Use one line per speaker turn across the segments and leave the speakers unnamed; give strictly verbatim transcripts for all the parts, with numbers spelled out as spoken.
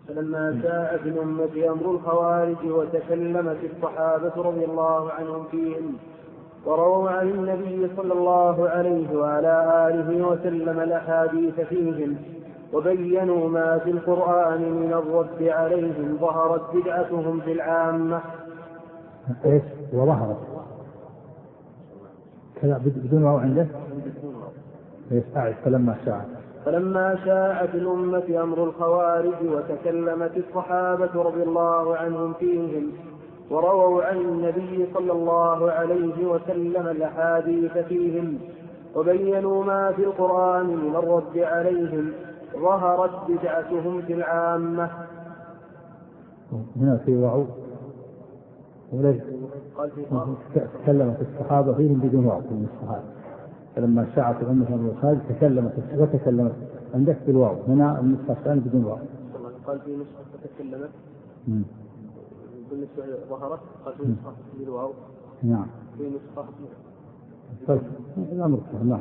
فلما شاء في الأمة أمر الخوارج وتكلمت الصحابة رضي الله عنهم فيهم ورووا عن النبي صلى الله عليه وعلى آله وسلم الأحاديث فيهم وبينوا ما في القرآن من الرد عليهم ظهرت بدعتهم في العامة.
ايش وظهرت كذا بدون واو عنده ايش أعد فلما شاء
فلما شاء في الأمة أمر الخوارج وتكلمت الصحابة رضي الله عنهم فيهم ورووا عن النبي صلى الله عليه وسلم الأحاديث فيهم وبينوا ما في القرآن من الرد عليهم ظهرت بدعتهم في العامة.
هنا في واو وليس تكلمت الصحابة فيهم بدون واو من الصحابة. فلما شاعت الأمة أمر الخوارج تكلمت وتكلمت عندك بالواو هنا النسخة الثانية بدون واو.
قال في نسخة تكلمت بالنسبة ظهرت قال في نسخة بالواو.
نعم
في نسخة
طيب الأمر نعم.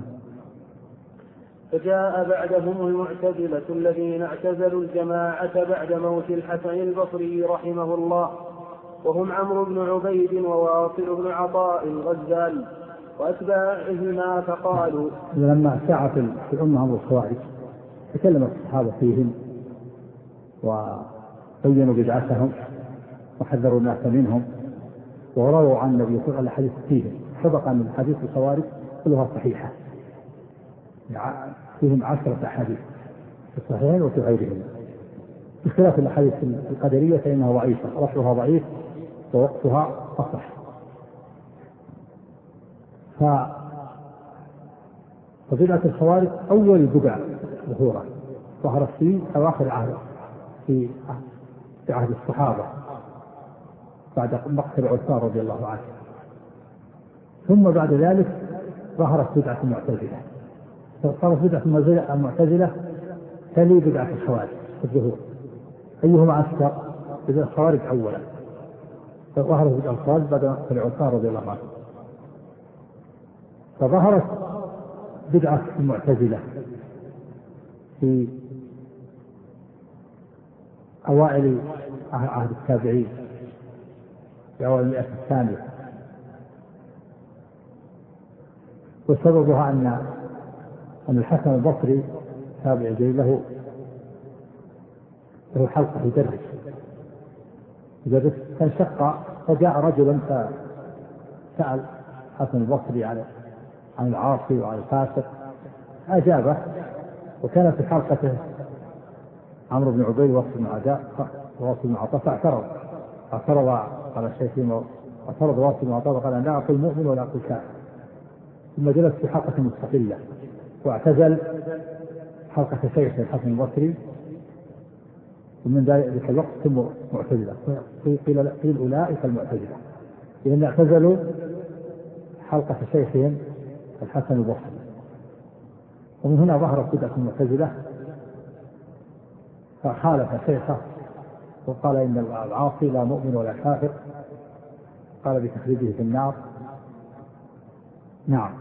فجاء بعدهم المعتزلة الذين اعتزلوا الجماعة بعد موت الحسن البصري رحمه الله وهم عمرو بن عبيد وواصل بن عطاء الغزال وأتباعهما فقالوا
لما شاع في الأمة أمر الخوارج تكلم الصحابة فيهم وبينوا بدعتهم وحذروا الناس منهم ورووا عن النبي صلى الله عليه وسلم الحديث فيهم. سبق أن الحديث الخوارج كلها صحيحة فيهم عشرة أحاديث في الصحيحين وفي غيرهم بخلاف الأحاديث القدرية فإنها ضعيفة رفعها ضعيف ووقفها أصح. فبدعة الخوارج أول البدع ظهورا ظهرت في أواخر عهد في عهد الصحابة بعد مقتل عثمان رضي الله عنه ثم بعد ذلك ظهرت بدعة المعتزلة صارت بدعة المعتزلة تلي بدعة الخوارج في الظهور أيهما أكثر؟ بدعة الخوارج أولا فظهرت بدعة الخوارج بعد مقتل عثمان رضي الله عنه. فظهرت بدعة المعتزلة في أوائل عهد التابعين في أوائل المئة الثانية وسببها أن أن الحسن البصري تابع جليل له له حلقة يدرس يدرس فانشق فجاء رجلا فسأل الحسن البصري عن عن العاصي وعن الفاسق أجابه وكان في حلقته عمرو بن عبيد وواصل بن عداء وواصل بن عطاء فاعترض اعترض على الشيخ اعترض واصل بن عطاء وقال لا أقول مؤمن ولا أقول كافر ثم جلس في حلقة مستقلة واعتزل حلقة شيخ الحسن البصري ومن ذلك الوقت ثم معتزلة قيل قيل أولئك المعتزلة لأن اعتزلوا حلقة شيخهم الحسن البصري. ومن هنا ظهرت بدعة المعتزلة فخالف شيخه وقال إن العاصي لا مؤمن ولا كافر قال بتخريجه في النار. نعم.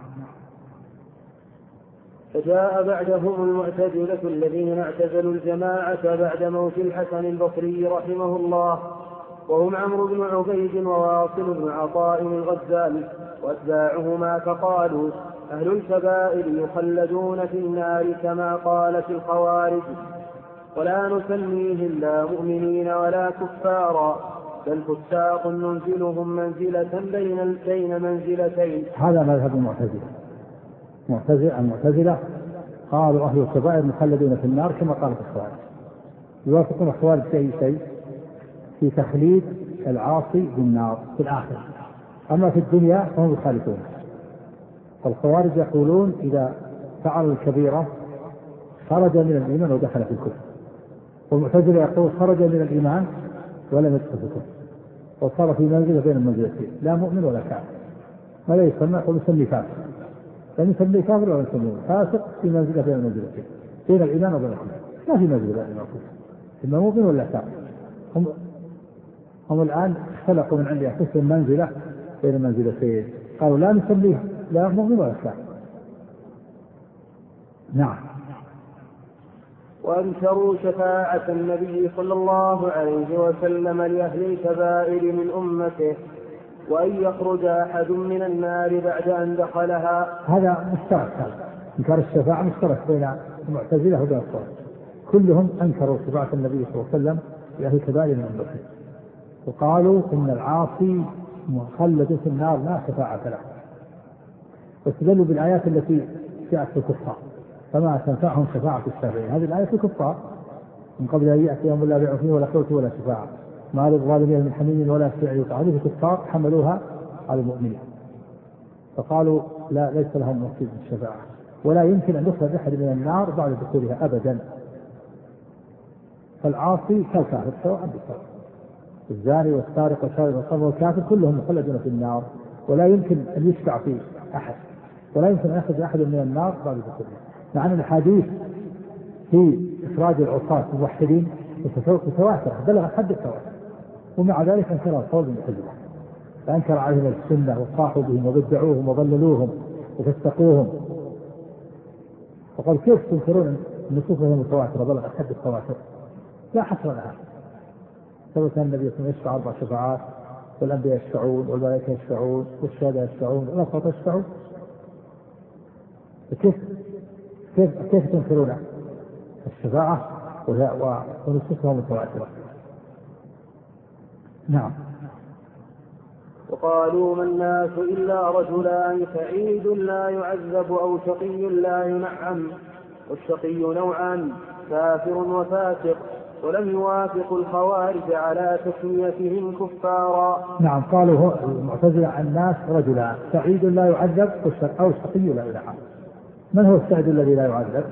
فجاء بعدهم المعتزلة الذين اعتزلوا الجماعة بعد موت الحسن البصري رحمه الله وهم عمرو بن عبيد وواصل بن عطاء الغزال وأتباعهما فقالوا أهل الكبائر يخلدون في النار كما قالت الخوارج ولا نسميهم لا مؤمنين ولا كفارا بل فساق ننزلهم منزلة بين بين منزلتين.
هذا مذهب المعتزلة. معتزلة المعتزلة قالوا أهل الكبائر مخلدون في النار كما قالت الخوارج. يوافقون الخوارج في أي شيء؟ في تخليد العاصي بالنار في الآخرة، أما في الدنيا فهم يخالفون. فالخوارج يقولون إذا فعل الكبيرة خرج من الإيمان ودخل في الكفر، والمعتزلة يقول خرج من الإيمان ولم يدخل في الكفر وصار في منزلة بين المنزلتين لا مؤمن ولا كافر ولا يسمى ويسمي كافر لا يسمي كافر ولا يسمي فاسق في منزلة بين المنزلتين بين الإيمان وبين الكفر ما في منزلة بين الكفر إما مؤمن ولا كافر. هم هم الآن خلقوا من عند أنفسهم منزلة بين المنزلتين قالوا لا نسميه لا مؤمن ولا كافر. نعم.
وأنكروا شفاعة النبي صلى الله عليه وسلم لأهل الكبائر من أمته، وأن يخرج أحد من النار بعد أن دخلها.
هذا مشترك، هذا إنكار الشفاعة مشترك بين المعتزلة وبين الخوارج، كلهم أنكروا شفاعة النبي صلى الله عليه وسلم لأهل الكبائر من أمته، وقالوا إن العاصي مخلد في النار لا شفاعة له، واستدلوا بالآيات التي جاءت في الكفار فما تنفعهم شفاعة الشافعين. هذه الآية في الكفار من قبل أن يأتي يوم لا بيع فيه ولا خلة ولا شفاعة ما للظالمين من حميم ولا شفيع يطاع. هذه في الكفار حملوها على المؤمنين فقالوا لا ليس لهم نصيب من الشفاعة، ولا يمكن أن يخرج أحد من النار بعد دخولها أبدا. فالعاصي كالكافر سواء بالسواء، الزاني والسارق والشارب والخمر والكافر كلهم مخلدون في النار، ولا يمكن أن يشفع فيه أحد، ولا يمكن أن يخرج أحد من النار بعد دخولها. مع أن الحديث في إخراج العصاة الموحدين متواتر بلغ حد التواتر، ومع ذلك انكر القول بالمعتزلة، فأنكر عليهم السنة وصاحوا بهم وبدعوهم وضللوهم وفسقوهم، فقال كيف تنكرون النصوص وهي متواترة بلغ حد التواتر؟ لا حصر لها. ثبت النبي صلى الله عليه وسلم يشفع أربع شفاعات، والأنبياء يشفعون والملائكة يشفعون والشهداء يشفعون والأنصار يشفعون، كيف كيف كيف تنكرون الشفاعة ونصوصها متواترة؟ نعم.
وقالوا ما الناس إلا رجلان سعيد لا يعذب أو شقي لا ينعم، والشقي نوعان كافر وفاسق، ولم يوافق الخوارج على تسميتهم كفارا.
نعم، قالوا المعتزلة الناس رجلان سعيد لا يعذب أو شقي لا ينعم. من هو السعيد الذي لا يعذب؟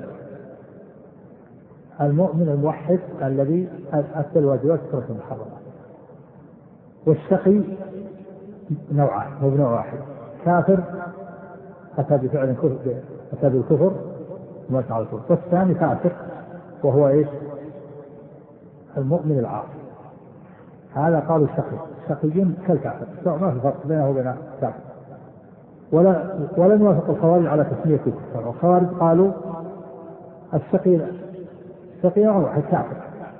المؤمن الموحد الذي أدى الواجبات وترك المحرمات. والشقي نوعان، هو نوع واحد، كافر أتى بفعل كفر أتى بالكفر ومات على الكفر، والثاني فاسق وهو إيش؟ المؤمن العاصي. هذا قالوا الشقي، الشقي كالكافر ما في فرق بينه وبين الكافر، ولا ولم يوافق الخوارج على تسمية الكفار. والخوارج قالوا الشقي الشقي هو الكافر،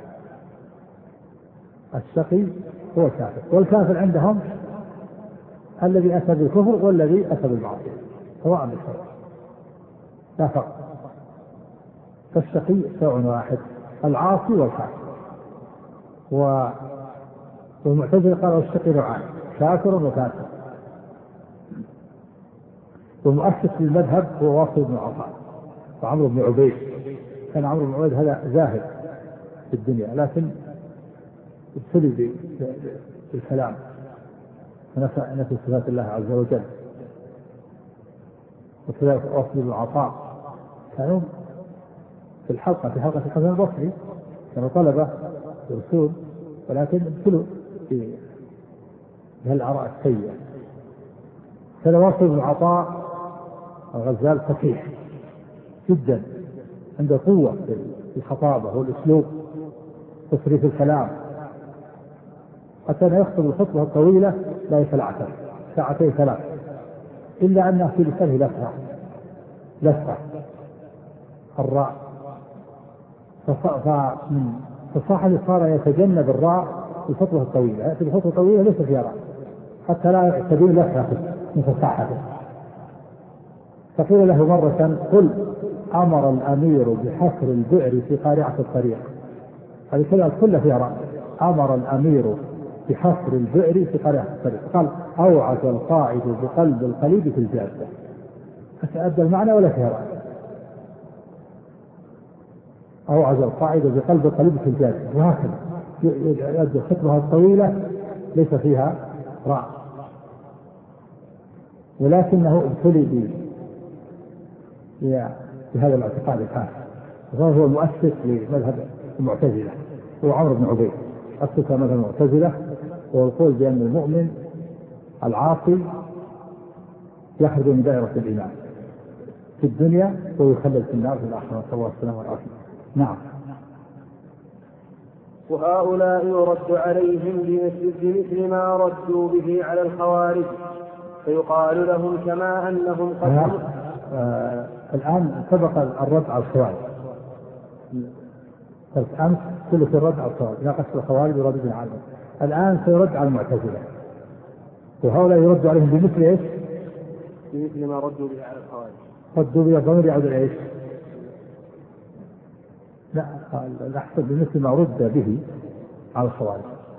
الشقي هو الكافر، والكافر عندهم الذي أتى بالكفر والذي أتى بالمعصية سواء بالسواء لا فرق. فالشقي سواء واحد، العاصي والكافر. والمعتزلة قالوا الشقي نوعان كافر وكافر. والمؤسس للمذهب هو واصل بن عطاء وعمرو بن عبيد. كان عمرو بن عبيد هذا زاهد في الدنيا لكن ابتلي بالكلام ونفى صفات الله عز وجل. وكذلك واصل بن عطاء كانوا في الحلقة في حلقة الحسن البصري كانوا طلبة الرسول، ولكن ابتلوا في هالآراء السيئة. كان واصل بن عطاء الغزال فصيح جدا، عنده قوة في الخطابة والأسلوب تصريف الكلام، حتى لا يخطب الخطبة الطويلة لا يتلعثم ساعتين ثلاث، إلا أنه في لسانه لفظة لفظة الراء، فمن فصاحب صار يتجنب الراء في الخطبة الطويلة، يأتي الخطبة الطويلة ليس فيها راء حتى لا تبين لفظة من فصاحته. فقيل له مرة قل أمر الأمير بحفر البئر في قارعة الطريق، هذه كلها كلها فيها راء. أمر الأمير بحفر البئر في قارعة الطريق، قال أوعز القائد بقلب القليب في الجادة، أدى المعنى ولا فيها راء. أوعز القائد بقلب القليب في الجادة، وهكذا يؤدي خطبها الطويلة ليس فيها راء، ولكنه ابتلي بهذا الاعتقاد الحاسد. وهو المؤسس لمذهب المعتزلة، هو عمرو بن عبيد أسس مذهب المعتزلة، ويقول بأن المؤمن العاصي يخرج من دائرة الإيمان في الدنيا ويخلد في النار في الآخرة، نسأل الله السلامة والعافية. نعم.
وهؤلاء يرد عليهم بمثل ما ردوا به على الخوارج، فيقال لهم كما أنهم قد
آه الآن سبق الرد على الخوارج، أمس كله في الرد على الخوارج، ناقش الخوارج ورد عنهم، الآن سيرد على المعتزلة، وهؤلاء يرد عليهم بمثل إيش؟
بمثل ما ردوا به على الخوارج.
ردوا به الضمير يعود إلى إيش؟ لا الأحسن بمثل ما رد به على الخوارج.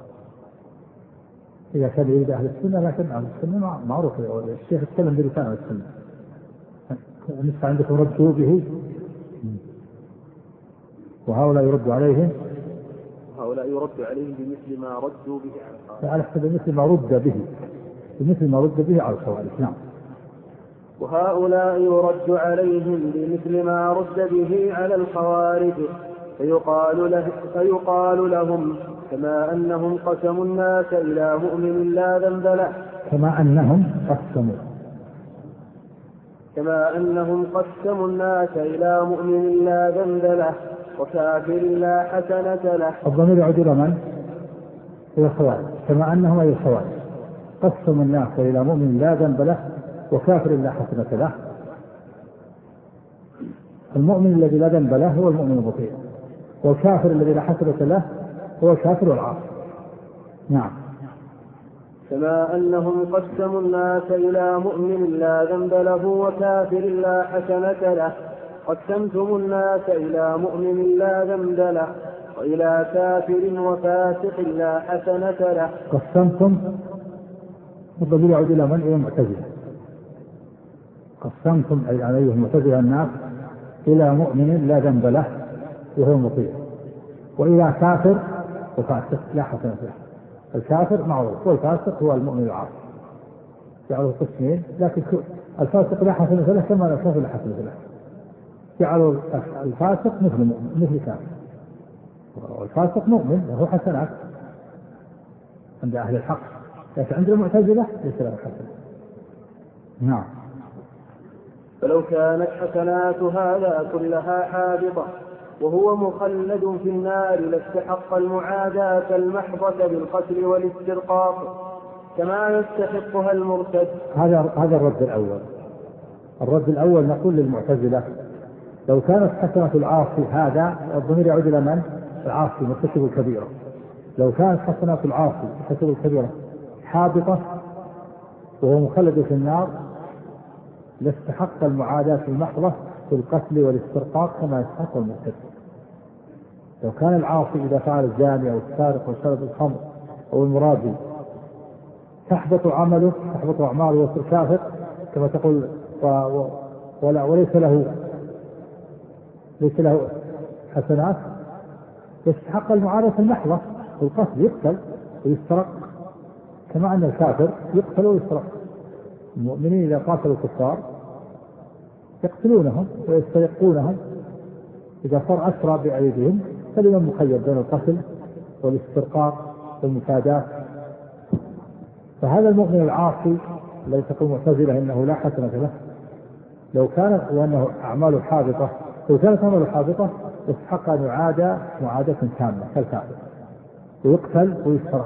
إذا كان يريد أهل السنة، لكن أهل السنة معروف، الشيخ يتكلم بلسان أهل السنة. نسمع عندكم ردوا به، وهؤلاء يرد عليهم
هؤلاء يرد عليهم بمثل ما ردوا به على الخوارج.
على حسب بمثل ما رد به بمثل ما رد به على الخوارج. نعم.
وهؤلاء يرد عليهم بمثل ما رد به على الخوارج، فيقال, له فيقال لهم كما أنهم قسموا الناس إلى مؤمن لا ذنب له
كما أنهم قسموا
كما أنهم قسموا الناس إلى مؤمن لا ذنب له وكافر لا حسنة له.
الضمير يعود إلى من؟ إلى الخوارج. كما أنهم أي الخوارج قسموا الناس إلى مؤمن لا ذنب له وكافر لا حسنة له. المؤمن الذي لا ذنب له هو المؤمن المطيع، والكافر الذي لا حسنة له هو الكافر العاصي. نعم.
كما أنهم قسموا الناس إلى مؤمن لا ذنب له وكافر لا حسنة له، قسمتم الناس إلى مؤمن لا ذنب له وإلى كافر وفاسق لا حسنة له.
قسمتم الضمير يعود إلى من؟ إلى المعتزلة. قسمتم أي عليه المعتزلة الناس إلى مؤمن لا ذنب له وهو مطيع، وإلى كافر وفاسق لا حسنة له. الكافر معروف، والفاسق هو المؤمن العاصي، جعلوا قسمين، لكن الفاسق لا حسنة له كما الكافر لا حسنة له. جعلوا الفاسق مثل مؤمن مثل كافر، والفاسق مؤمن له حسنات عند أهل الحق، لكن عند المعتزلة ليس له حسنة. نعم.
فلو كانت حسنات هذا كلها حابطة وهو مخلد في النار لاستحق المعاداة المحضة بالقتل والاسترقاق كما يستحقها المرتد.
هذا هذا الرد الأول. الرد الأول نقول للمعتزلة لو كانت حسنة العاصي، هذا الضمير يعود إلى من؟ العاصي مرتكب الكبيرة. لو كانت حسنات العاصي مرتكب الكبيرة حابطة وهو مخلد في النار لاستحق المعاداة المحضة في القتل والاسترقاق كما يستحق المرتد. لو كان العاصي إذا فعل الزاني أو السارق أو شرب الخمر أو المرابي تحبط عمله تحبط أعماله ويصير كافر كما تقول و... و... ولا وليس له ليس له حسنات، يستحق المعاداة المحضة في القتل، يقتل ويسترق كما أن الكافر يقتل ويسترق. المؤمنين إذا قاتلوا الكفار يقتلونهم ويسترقونهم، إذا صار أسرى بأيديهم فلمن مخير بين القتل والاسترقاق والمفاداة. فهذا المؤمن العاصي الذي تقول المعتزلة إنه لا حسنة له، لو كانت وأنه أعماله حابطة، لو كانت أعماله حابطة يستحق أن يعادى معاداة تامة كالكافر ويقتل ويسترق،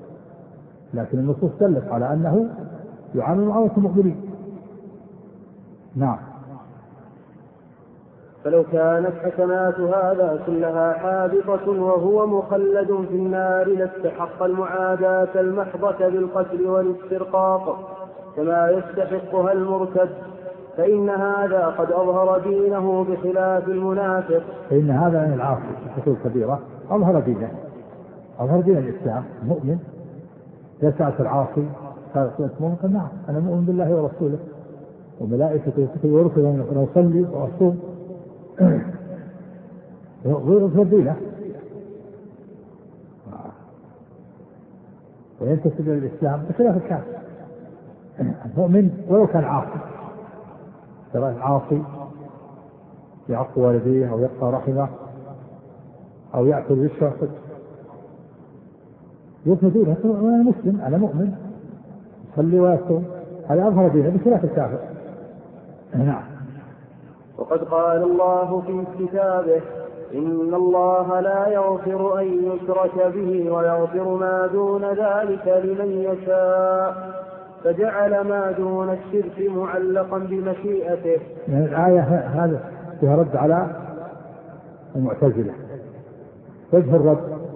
لكن النصوص دلت على أنه يعامل معاملة المؤمنين. نعم.
فلو كانت حسنات هذا كلها حابطة وهو مخلد في النار لاستحق المعاداة المحضة بالقتل والاسترقاق كما يستحقها المرتد، فإن هذا قد أظهر دينه بخلاف المنافق.
فإن هذا من العاصي حصول كبيرة أظهر دينه، أظهر دين الإسلام مؤمن. يسعى العاصي قال مؤمن نعم أنا مؤمن بالله ورسوله وملائكته ورسله ونصلي وأصوم ويظهر دينه وينتسب إلى الإسلام بخلاف الكافر. المؤمن ولو كان عاصي، ترى العاصي يعق والديه أو يقطع رحمه أو يأكل ويشرب يظهر دينه، أنا مسلم أنا مؤمن يصلي ويصوم، هذا أظهر دينه بخلاف الكافر. نعم.
وقد قال الله في كتابه إن الله لا يغفر أن يشرك به ويغفر ما دون ذلك لمن يشاء، فجعل ما دون الشرك معلقا بمشيئته.
يعني الآية هذا فيها رد على المعتزلة وجه الرد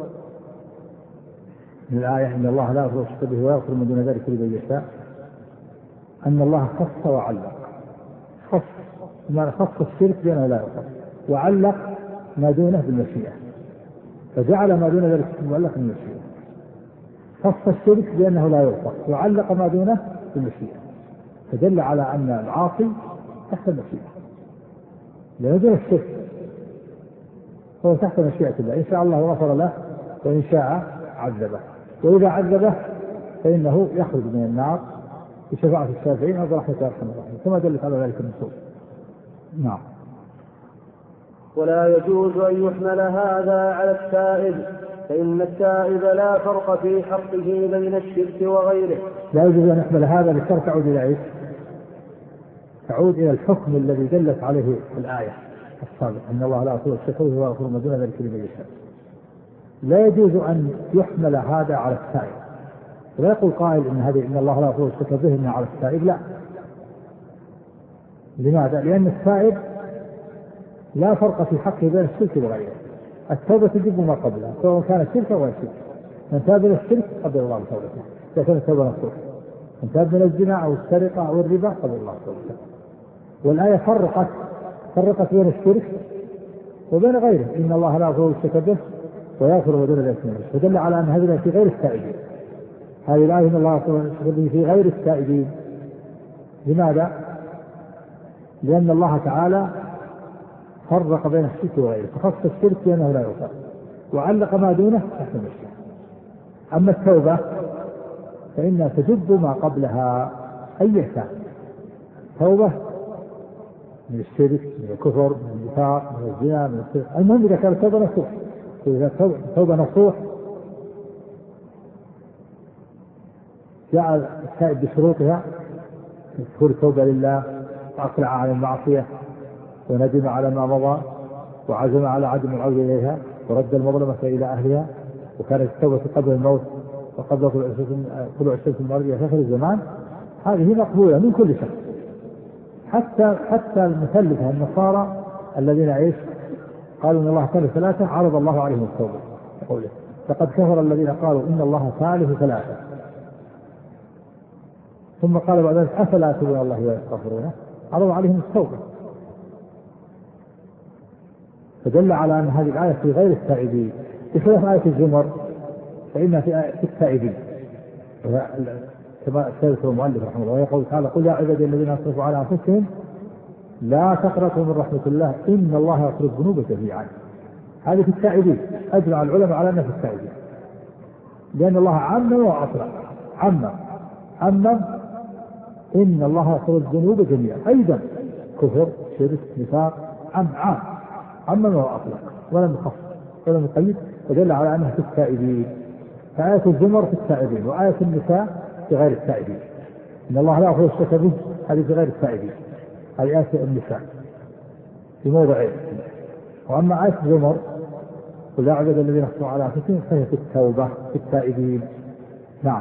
من الآية إن الله لا يغفر الشرك به ويغفر من دون ذلك لمن يشاء أن الله خص وعلق. خص ما خص الشرك بأنه لا يغفر، وعلق ما دونه بالمشيئة، فجعل ما دون ذلك معلق بالمشيئة. خص الشرك بأنه لا يغفر وعلق ما دونه بالمشيئة، فدل على أن العاصي تحت المشيئة، لا يدور الشرك هو تحت مشيئة الله، إن شاء الله غفر له وإن شاء عذبه، وإذا عذبه فإنه يخرج من النار بشفاعة الشافعين أو برحمة أرحم الراحمين كما دلت على ذلك النصوص. نعم.
ولا يجوز أن يحمل هذا على التائب، فإن التائب لا فرق في حقه بين الشرك وغيره.
لا يجوز أن يحمل هذا للشرك، تعود إلى إيش؟ تعود إلى الحكم الذي دلت عليه الآية السابقة إن الله لا يغفر الشرك به ويغفر ما دون ذلك لمن يشاء. لا يجوز أن يحمل هذا على التائب، ولا يقول قائل إن هذه إن الله لا يغفر الشرك به إنها على التائب، لا. لماذا؟ لأن التائب لا فرق في حقه بين الشرك وغيره، التوبة تجب ما قبلها سواء كان شرك أو غير شرك. من تاب إلى الشرك قبل الله توبته إذا كانت توبة نصوح، من تاب من الزنا أو السرقة أو الربا قبل الله توبته. والآية فرقت فرقت بين الشرك وبين غيره إن الله لا يغفر الشرك به ويغفر ما دون ذلك لمن يشاء، فدل على أن هذه في غير التائبين. هذه الآية إن الله يغفر الشرك به في غير التائبين. لماذا؟ لأن الله تعالى فرق بين الشرك وغيره، فخص الشرك بأنه لا يغفر وعلق ما دونه تحت المشيئة. أما التوبة فإنها تجب ما قبلها أي كان، توبة من الشرك من الكفر من النفاق من الزنا من السرقة، المهم إذا كانت توبة نصوح. إذا توبة نصوح جاء التائب بشروطها، تكون التوبة لله وأقلع عن المعصية وندم على ما مضى وعزم على عدم العودة إليها ورد المظلمة إلى أهلها، وكانت التوبة قبل الموت وقبل طلوع الشمس من المغرب في آخر الزمان، هذه مقبولة من كل شخص، حتى حتى المثلثة النصارى الذين عيش قالوا إن الله ثالث ثلاثة عرض الله عليهم التوبة قوله لقد كفر الذين قالوا إن الله ثالث ثلاثة، ثم قال بعد ذلك أفلا يتوبون الله ويستغفرونه، عرض عليهم التوبة. فدل على أن هذه الآية في غير التائبين، بخلاف آية الزمر فإنها في التائبين كما سيذكر المؤلف رحمه الله ويقول تعالى قل يا عبادي الذين أسرفوا على أنفسهم لا تقنطوا من رحمة الله إن الله يغفر الذنوب جميعا. هذه في التائبين، أجمع العلماء على أنها في التائبين، لأن الله عمم وأطلق، عمم عمم إن الله يغفر الذنوب جميعا، أيضا كفر شرك نفاق عم عام عمم وأطلق ولم يخصص ولم يقيد، ودل على أنها في التائبين. فآية الزمر في التائبين، وآية النساء في غير التائبين. إن الله لا يغفر الشرك به هذه في غير التائبين، هذه آية النساء في موضعين. وأما آية الزمر قل يا عبادي الذين أسرفوا على أنفسهم فهي في التوبة في التائبين. نعم.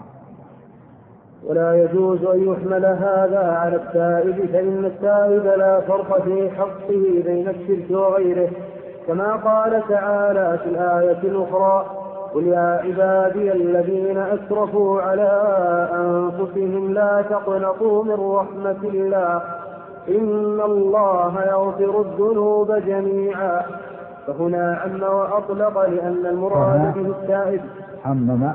ولا يجوز أن يحمل هذا على التائب، فإن التائب لا فرق في حقه بين الشرك وغيره، كما قال تعالى في الآية الأخرى قل يا عبادي الذين أسرفوا على أنفسهم لا تقنطوا من رحمة الله إن الله يغفر الذنوب جميعا. فهنا عم وأطلق لأن المراد به التائب.
عمم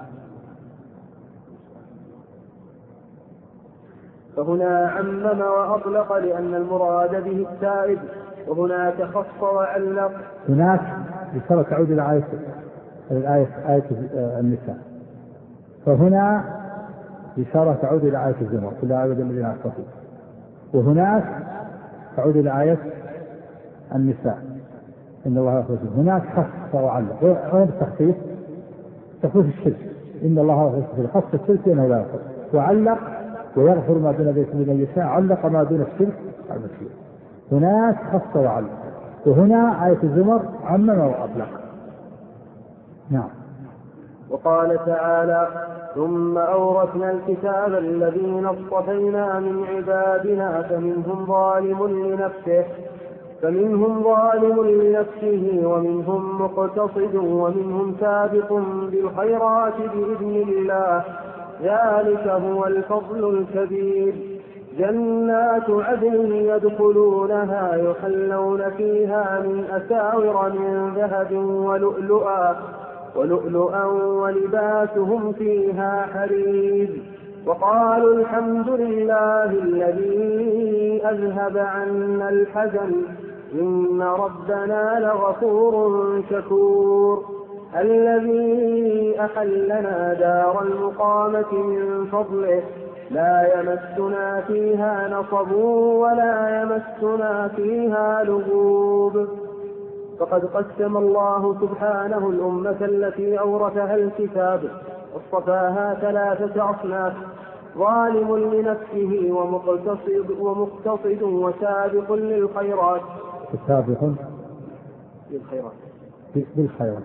فهنا عمم وأطلق لأن المراد به التائب، وهناك خص وعلق.
هناك بشرة تعود إلى آية الآية آية النساء، فهنا بشرة تعود إلى آية الزمر كل عباد الذين أسرفوا، وهناك تعود إلى آية النساء إن الله يغفر. هناك خص وعلق، وين التخصيص؟ تخصيص الشرك إن الله يغفر الشرك، خص الشرك إنه لا يغفر، وعلق ويغفر ما دون ذلك لمن يشاء، علق ما دون الشرك على المشيئة. هناك خص وعلق، وهنا آية الزمر عمم وأطلق. نعم.
وقال تعالى ثم أورثنا الكتاب الذين اصطفينا من عبادنا فمنهم ظالم لنفسه فمنهم ظالم لنفسه ومنهم مقتصد ومنهم سابق بالخيرات بإذن الله، ذلك هو الفضل الكبير. جنات عدن يدخلونها يحلون فيها من أساور من ذهب ولؤلؤا ولؤلؤا ولباسهم فيها حرير. وقالوا الحمد لله الذي أذهب عنا الحزن إن ربنا لغفور شكور. الذي أحلنا دار المقامة من فضله لا يمسنا فيها نصب ولا يمسنا فيها لغوب. فقد قسم الله سبحانه الأمة التي أورثها الكتاب واصطفاها ثلاثة أصناف: ظالم لنفسه ومقتصد, ومقتصد وسابق للخيرات.
سابق
للخيرات
بالخيرات.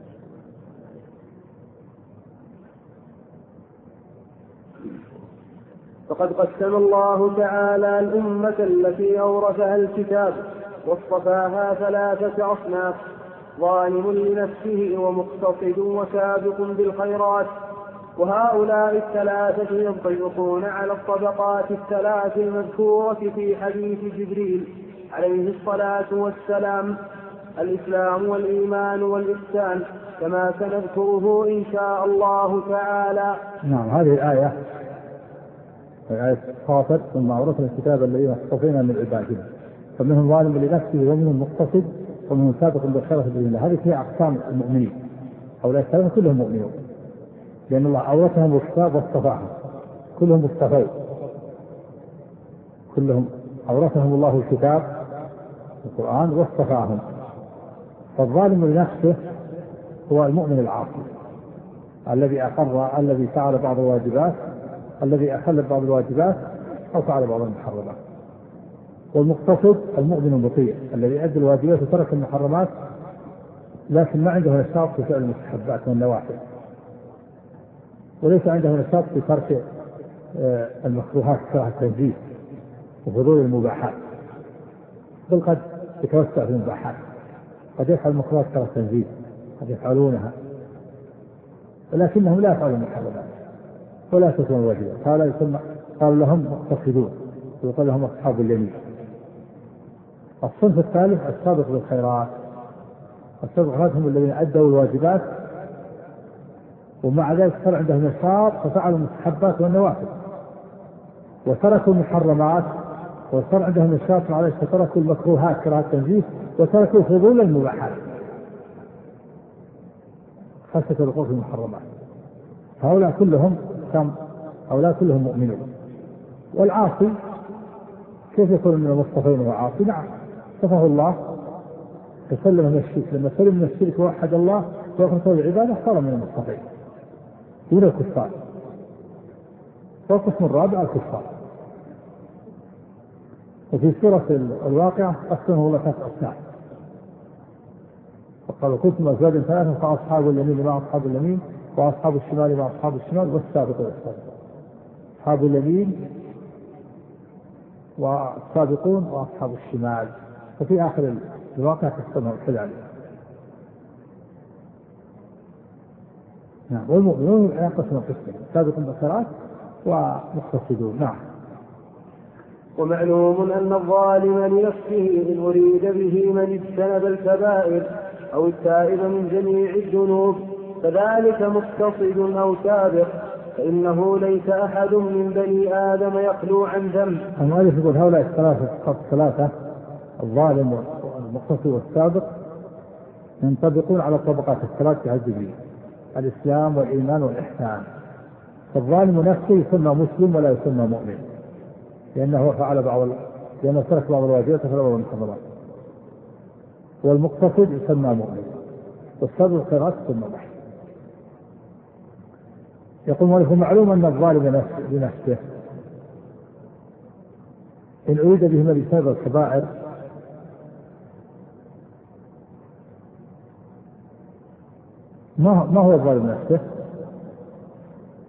فقد قسم الله تعالى الأمة التي أورثها الكتاب واصطفاها ثلاثة أصناف: ظالم لنفسه ومقتصد وسابق بالخيرات. وهؤلاء الثلاثة ينطبقون على الطبقات الثلاث المذكورة في حديث جبريل عليه الصلاة والسلام: الإسلام والإيمان والإحسان، كما سنذكره إن شاء الله تعالى.
نعم، هذه الآية آية خاطر ثم أورثنا الكتاب الذين اصطفينا من عبادنا فمنهم ظالم لنفسه ومنهم مقتصد ومنهم سابق بالخيرات بإذن الله. هذه هي أقسام المؤمنين، هؤلاء الثلاثة كلهم مؤمنون، لأن الله أورثهم الكتاب واصطفاهم، كلهم مصطفون، كلهم أورثهم الله الكتاب القرآن واصطفاهم. فالظالم لنفسه هو المؤمن العاصي الذي أقر، الذي فعل بعض الواجبات، الذي أخل بعض الواجبات أو فعل بعض المحرمات. والمقتصد المؤمن المطيع الذي أدى الواجبات وترك المحرمات لكن ما عنده نشاط في فعل المستحبات والنوافل، وليس عنده نشاط في ترك المكروهات كراهة التنزيه وفضول المباحات، بل قد يتوسع في المباحات، قد يفعل المكروهات كراهة التنزيه، قد يفعلونها ولكنهم لا يفعلون المحرمات ولا يتركون الواجبات. هؤلاء يسمى قالوا لهم مقتصدون ويقال لهم أصحاب اليمين. الصنف الثالث السابق بالخيرات. السابق بالخيرات هم الذين أدوا الواجبات ومع ذلك صار عندهم نشاط ففعلوا المستحبات والنوافل، وتركوا المحرمات وصار عندهم نشاط مع ذلك فتركوا المكروهات كراهة التنزيه وتركوا فضول المباحات خاصة الوقوف في المحرمات. هؤلاء كلهم كم هؤلاء كلهم مؤمنون. والعاصي كيف يكون من المصطفين وعاصي؟ نعم، صفه الله تسلم من الشرك، لما سلم من الشرك ووحد الله وأخلص العبادة صار من المصطفين دون الكفار. والقسم الرابع الكفار. وفي سورة الواقعة قسمه الله ثلاث أقسام، وقالوا كنتم أزواجا ثلاثة فأصحاب اليمين مع أصحاب اليمين وأصحاب الشمال مع أصحاب الشمال والسابقون والسابقون. أصحاب اليمين والسابقون وأصحاب الشمال. وفي آخر الواقع تقسمهم كذلك. نعم، والمؤمنون ينقسمون قسمين: سابقون بالخيرات ومقتصدون. نعم.
ومعلوم أن الظالم لنفسه إن أريد به من اجتنب الكبائر أو التائب من جميع الذنوب فذلك مقتصد أو سابق، فإنه ليس أحد من بني آدم يخلو عن ذنب.
المؤلف يقول هؤلاء الثلاثة الثلاثة الظالم والمقتصد والسابق ينطبقون على الطبقات الثلاث في هذه: الإسلام والإيمان والإحسان. فالظالم نفسه يسمى مسلم ولا يسمى مؤمن، لأنه فعل بعض لأنه ترك بعض الواجبات وفعل بعض المحرمات. والمقتصد يسمى مؤمن، والسابق الخيرات يسمى محسن. يقول المؤلف معلوم أن الظالم بنفسه إن أريد به من اجتنب الكبائر ما ما هو الظالم نفسه؟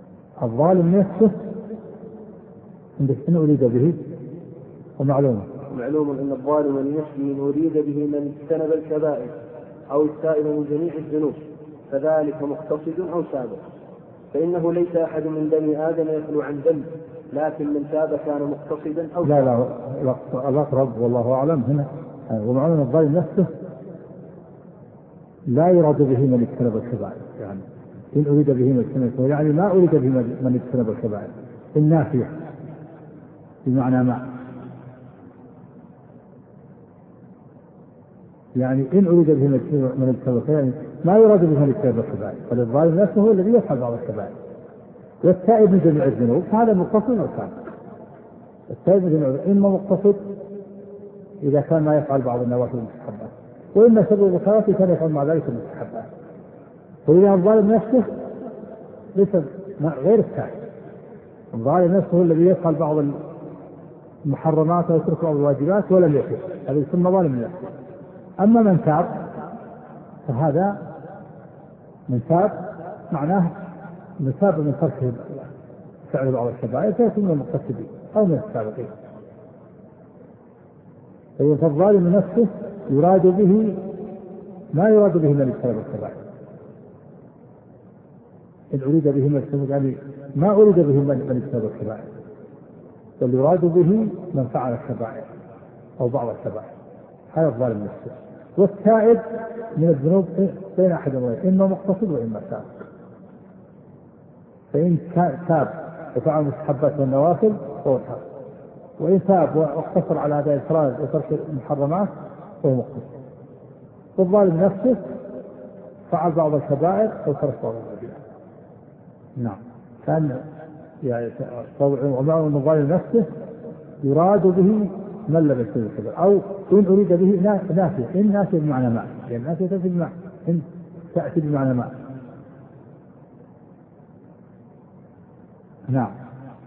الظالم نفسه إن أريد به ومعلومة
معلوم أن الظالم لنفسه أريد به من اجتنب الكبائر أو السائل من جميع الذنوب فذلك مقتصد أو سابق، فإنه ليس أحد من بني آدم يخلو عن ذنب، لكن من تاب كان مقتصدا أو
لا لا الأقرب والله أعلم هنا. ومعلوم الظالم نفسه لا يراد به من اجتنب الكبائر، يعني إن أريد به من اجتنب الكبائر يعني ما أريد به من اجتنب الكبائر، النافية بمعنى ما، يعني إن أريد به من اجتنب الكبائر يعني ما يراد به من اجتنب الكبائر، فالظالم نفسه هو الذي يفعل بعض الكبائر. والتائب من جميع الذنوب هذا مقتصد وسابق. التائب من جميع الذنوب إما مقتصد إذا كان ما يفعل بعض النوافل المستحبات، وإما سبب الخيرات كان يفعل مع ذلك المستحبات. فإذا الظالم نفسه ليس غير التائب، الظالم نفسه هو الذي يفعل بعض المحرمات ويترك بعض الواجبات ولم يفعل، هذا يسمى ظالم نفسه. أما من تاب فهذا من تاب معناه من تاب من ترك فعل بعض الكبائر فيكون من المقتصدين أو من السابقين. فالظالم نفسه يراد به ما يراد به من اجتنب الكبائر، إن أريد به من اجتنب يعني ما أريد به من اجتنب الكبائر، بل يراد به من فعل الكبائر أو بعض الكبائر، هذا الظالم نفسه. والتائب من الذنوب بين أحد أمرين، إما مقتصد وإما سابق. فإن تاب وفعل المستحبات والنوافل فهو تاب، وإن تاب واقتصر على أداء الفرائض وترك المحرمات فهو مقتصد. والظالم نفسه فعل بعض الكبائر وترك بعض الواجبات. نعم، كان يعني ومعنى أن الظالم نفسه يراد به من لم يجتنب الكبائر، أو إن أريد به نافية، إن نافية بمعنى ما، يعني نافية تأتي بمعنى إن تأتي بمعنى ما. نعم،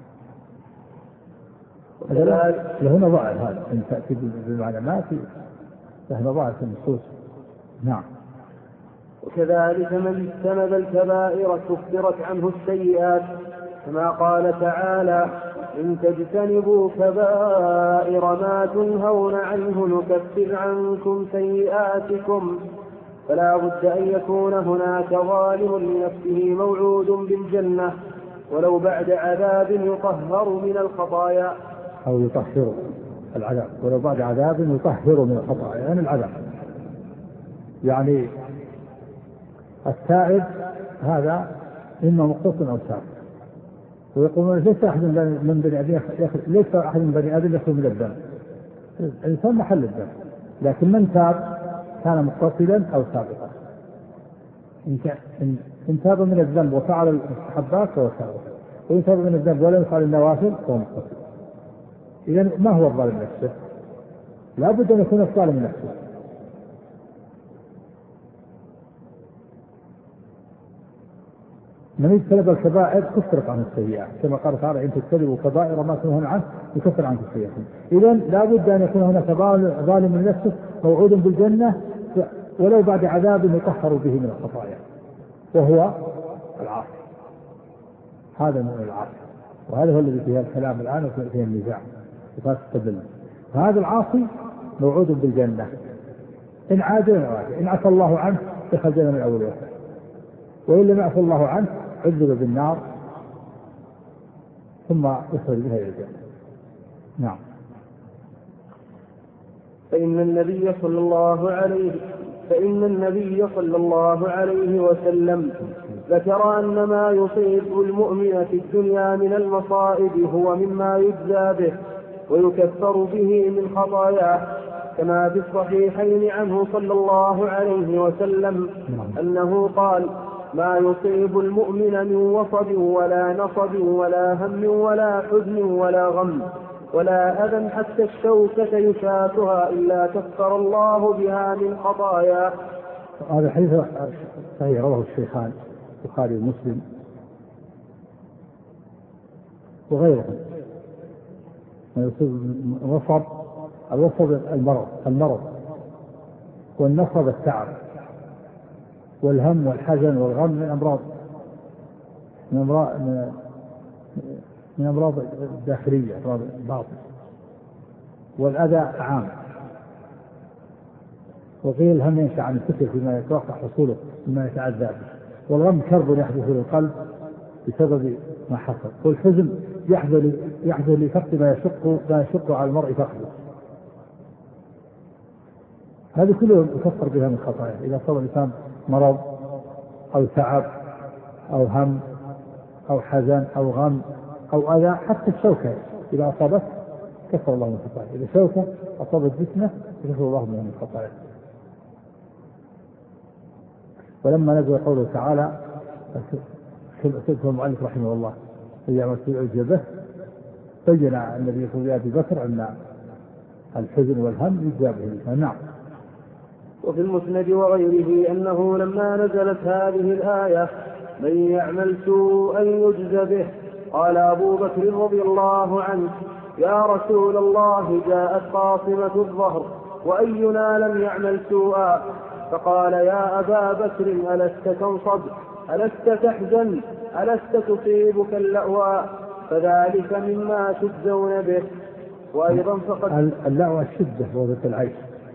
لهنا ظاهر هذا إن تأتي بمعنى ما في لهنا ظاهر في النصوص. نعم.
وكذلك من اجتنب الكبائر كفرت عنه السيئات، كما قال تعالى: إن تجتنبوا كبائر ما تنهون عنه نكفر عنكم سيئاتكم. فلا بد أن يكون هناك ظالم لنفسه موعود بالجنة ولو بعد عذاب يطهر من الخطايا،
أو يطهر العذاب ولو بعد عذاب يطهر من الخطايا، يعني العذاب. يعني التائب هذا إما مقتصد أو سابق. ويقولون ليس أحد من بني آدم ليس أحد من بني آدم يخلو من الذنب، الإنسان محل الذنب، لكن من تاب كان مقتصدا أو سابقا. إن تاب من الذنب وفعل المستحبات فهو سابق، وإن تاب من الذنب ولم يفعل النوافل فهو مقتصد. إذن ما هو الظالم نفسه؟ لا بد أن يكون الظالم نفسه. من يجتنب الكبائر كفرت عنه السيئات، كما قال تعالى: إن تجتنبوا كبائر ما تنهون عنه يكفر عنكم سيئاتكم. إذن لا بد أن يكون هناك ظالم من نفسه موعود بالجنة ولو بعد عذاب يطهر به من الخطايا، وهو العاصي. هذا من العاصي، وهذا هو الذي فيه الكلام الآن وفيه النزاع وتستدل. هذا العاصي موعود بالجنة إن عاد إن عفى الله عنه دخل الجنة من أول وهلة، وإن لم يعفى الله عنه عذب بالنار ثم يخرج بها إلى الجنة. نعم.
فإن النبي صلى الله عليه فإن النبي صلى الله عليه وسلم ذكر أن ما يصيب المؤمن في الدنيا من المصائب هو مما يجزى به ويكفر به من خطاياه، كما في الصحيحين عنه صلى الله عليه وسلم أنه قال: ما يصيب المؤمن من وصب ولا نصب ولا هم ولا حزن ولا غم ولا أذى حتى الشوكة يشاكها إلا كفر الله بها من خطاياه.
هذا حديث صحيح رواه الشيخان البخاري ومسلم وغيرهم. ما يصيب الوصب الوصب المرض المرض والنصب التعب، والهم والحزن والغم من أمراض من أمراض من أمراض الداخلية، أمراض الباطن. والأذى عام. وقيل هم ينشأ عن الفكر فيما يتوقع حصوله مما يتعذى به، والغم كرب يحدث للقلب بسبب ما حصل، والحزن يحدث يحدث لفقد ما يشق ما يشق على المرء فقده. هذه كلها يكفر بها من خطاياه. إذا صار الإنسان مرض أو تعب أو هم أو حزن أو غم أو أذى، حتى الشوكة إذا أصابت كفر الله من خطاياه. إذا شوكة أصابت جسمه كفر الله من خطاياه. ولما نزل قوله تعالى سيدنا المؤلف رحمه الله يعمل في الجبه، بين النبي يقول لأبي بكر أن الحزن والهم يجاب به. نعم.
وفي المسند وغيره أنه لما نزلت هذه الآية من يعمل سوءا يجز به، قال أبو بكر رضي الله عنه يا رسول الله جاءت قاصمة الظهر وأينا لم يعمل سوءا، فقال يا أبا بكر ألست تنصب، ألست تحزن، ألست تصيبك اللأوى، فذلك مما تجزون به. وأيضا فقد
اللأوى الشدة وضد العيش.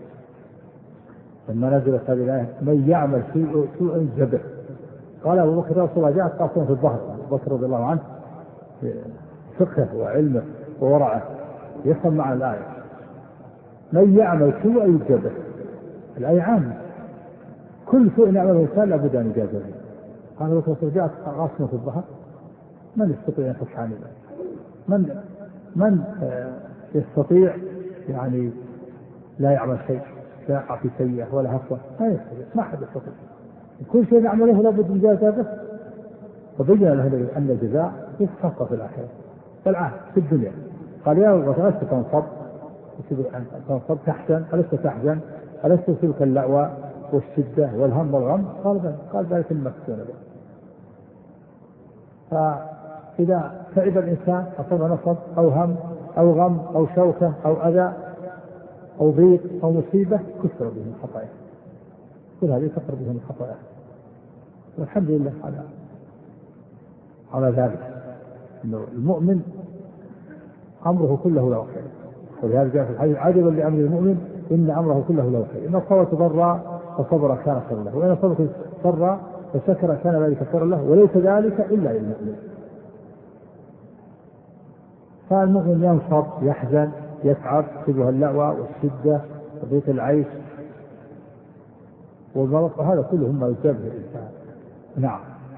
لما نزلت هذه الآية من يعمل سوءا يجزى، قال أبو بكر رسول الله جاءت قاصمة الظهر. أبو بكر رضي الله عنه فقهه وعلمه وورعه يفهم مع الآية من يعمل سوءا يجزى به. الآية عامة، كل سوء يعمله الإنسان لابد أن يجازى به. قال أبو بكر جاءت قاصمة الظهر، من يستطيع أن يفك عن ذلك؟ من من يستطيع يعني لا يعمل شيء، لا يقع في سيئة ولا هفوة؟ ما يستطيع، ما حد يستطيع. كل شيء نعمله لابد من جزاء. فبين له أن الجزاء يستحق في الآخرة بالعهد في الدنيا. قال يا أبو بكر ألست تنصب تنصب تحزن، ألست تحزن، ألست تلك اللأوى والشدة والهم والغم؟ قال ذلك قال ذلك المكسون به. فإذا تعب الإنسان أصاب نصب أو هم أو غم أو شوكة أو أذى أو ضيق أو مصيبة كثر به من خطاياه، كل هذه كثر به من خطاياه. والحمد لله على على ذلك. إنه المؤمن أمره كله له خير، ولهذا جاء في الحديث عجبا لأمر المؤمن إن أمره كله له خير، إن أصابته ضرا فصبر كان خيرا له، وإن أصابته ضرا فشكر كان ذلك خيرا له، وليس ذلك إلا للمؤمن. فالمؤمن ينصب يحزن يتعب شبه اللأوى والشدة وضيق العيش والمرض، وهذا كله ما يجابه الإنسان. نعم.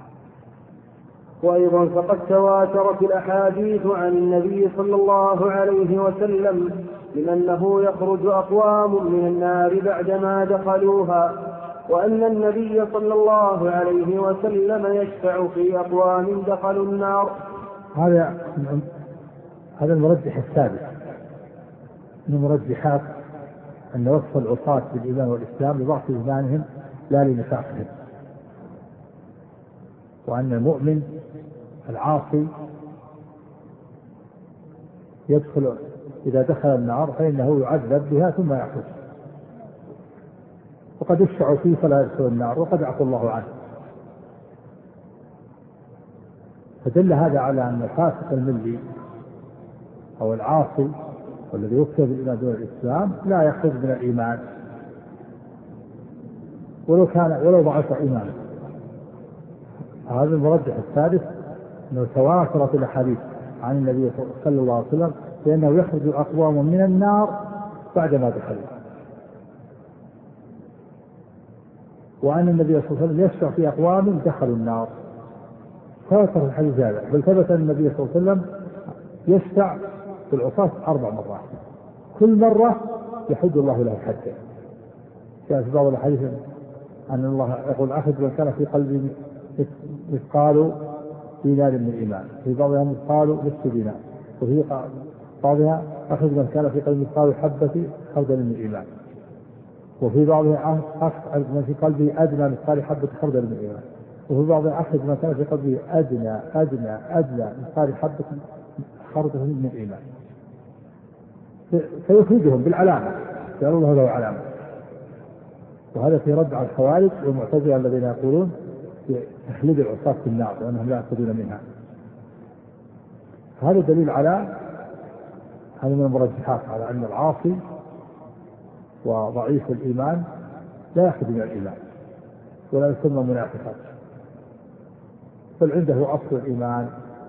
وأيضا فقد تواترت الأحاديث عن النبي صلى الله عليه وسلم من أنه يخرج أقوام من النار بعدما دخلوها، وأن النبي صلى الله عليه وسلم يشفع في أقوام دخلوا النار.
هذا هذا المرجح السادس من مرجحات أن وصف العصاة بالإيمان والإسلام لضعف إيمانهم لا لنفاقهم، وأن المؤمن العاصي يدخل إذا دخل النار فإنه يعذب بها ثم يخرج، وقد يشفع فيه فلا يدخل النار وقد يعفو الله عنه. فدل هذا على أن الفاسق الملي أو العاصي والذي يكفر بالإيمان دون الإسلام لا يخرج من الإيمان ولو كان ولو ضعف إيمانه. هذا المرجح السادس أنه تواترت الأحاديث عن النبي صلى الله عليه وسلم بأنه يخرج أقوام من النار بعدما دخلوا، وأن النبي صلى الله عليه وسلم يشفع في أقوام دخلوا النار. تواتر الحديث هذا، بل ثبت أن النبي صلى الله عليه وسلم يشفع في العصاة أربع مرات، كل مرة يحد الله له حدا. جاء في بعض الحديث أن الله يقول أخذ من كان في قلبي مثقال دينار من الإيمان، في بعضها مثقال نصف دينار، وفي بعضها أخذ من كان في قلبي مثقال حبة خردل من الإيمان، وفي بعضها أخذ من في قلبه أدنى مثقال حبة خردل من الإيمان، وفي بعضها أخذ من كان في قلبه أدنى أدنى أدنى مثقال حبة خردل من الإيمان، فيخرجهم بالعلامة، قال الله له علامة. وهذا في رد على الخوارج والمعتزلة الذين يقولون تخليد العصاة في النار وأنهم لا يأخذون منها. هذا دليل على هذا من المرجحات على أن العاصي وضعيف الإيمان لا يأخذ من الإيمان ولا يسمى منافقا، بل عنده أصل الإيمان،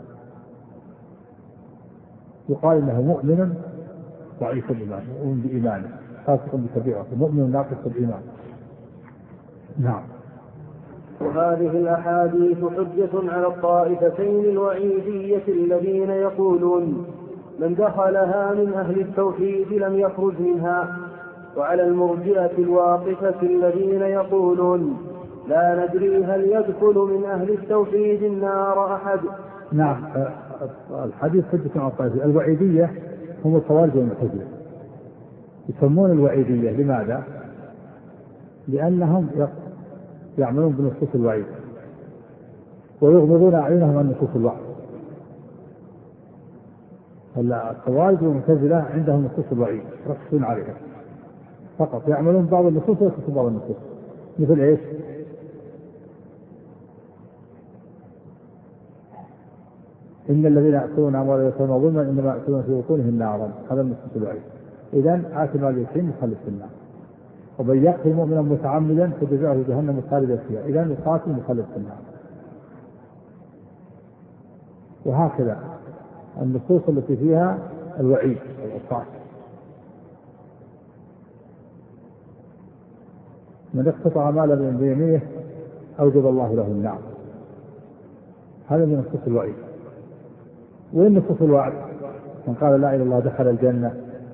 يقال إنه مؤمن ضعيف الإيمان، مؤمن بإيمانه فاسق بكبيرة، مؤمن ناقص الإيمان. نعم.
وهذه الأحاديث حجة على الطائفتين الوعيدية الذين يقولون من دخلها من أهل التوحيد لم يخرج منها، وعلى المرجئة الواقفة الذين يقولون لا ندري هل يدخل من أهل التوحيد النار أحد.
نعم. الحديث حجة على الطائفتين الوعيدية هم الخوارج والمعتزلة، يسمون الوعيدية لماذا؟ لأنهم يعملون بنصوص الوعيد ويغمضون أعينهم عن نصوص الوعد. الخوارج والمعتزلة عندهم نصوص الوعيد يركزون عليها فقط، يعملون بعض النصوص ويتركون بعض النصوص. مثل ايش؟ إن الذين يأكلون أموال اليتامى ظلما إنما يأكلون في بطونهم نارا، هذا النصوص الوعيد. إذن آكل مال اليتيم يخلد في النار، ومن يقتل مؤمنا متعمدا فجزاؤه جهنم خالدا فيها، إذن يقاتل مخلد في النار. وهكذا النصوص التي فيها الوعيد والعقاب. من اقتطع مالا من بيمينه أوجب الله له النار، هذا من نصوص الوعيد. وين نصوص الوعد؟ من قال لا إله إلا الله دخل الجنة،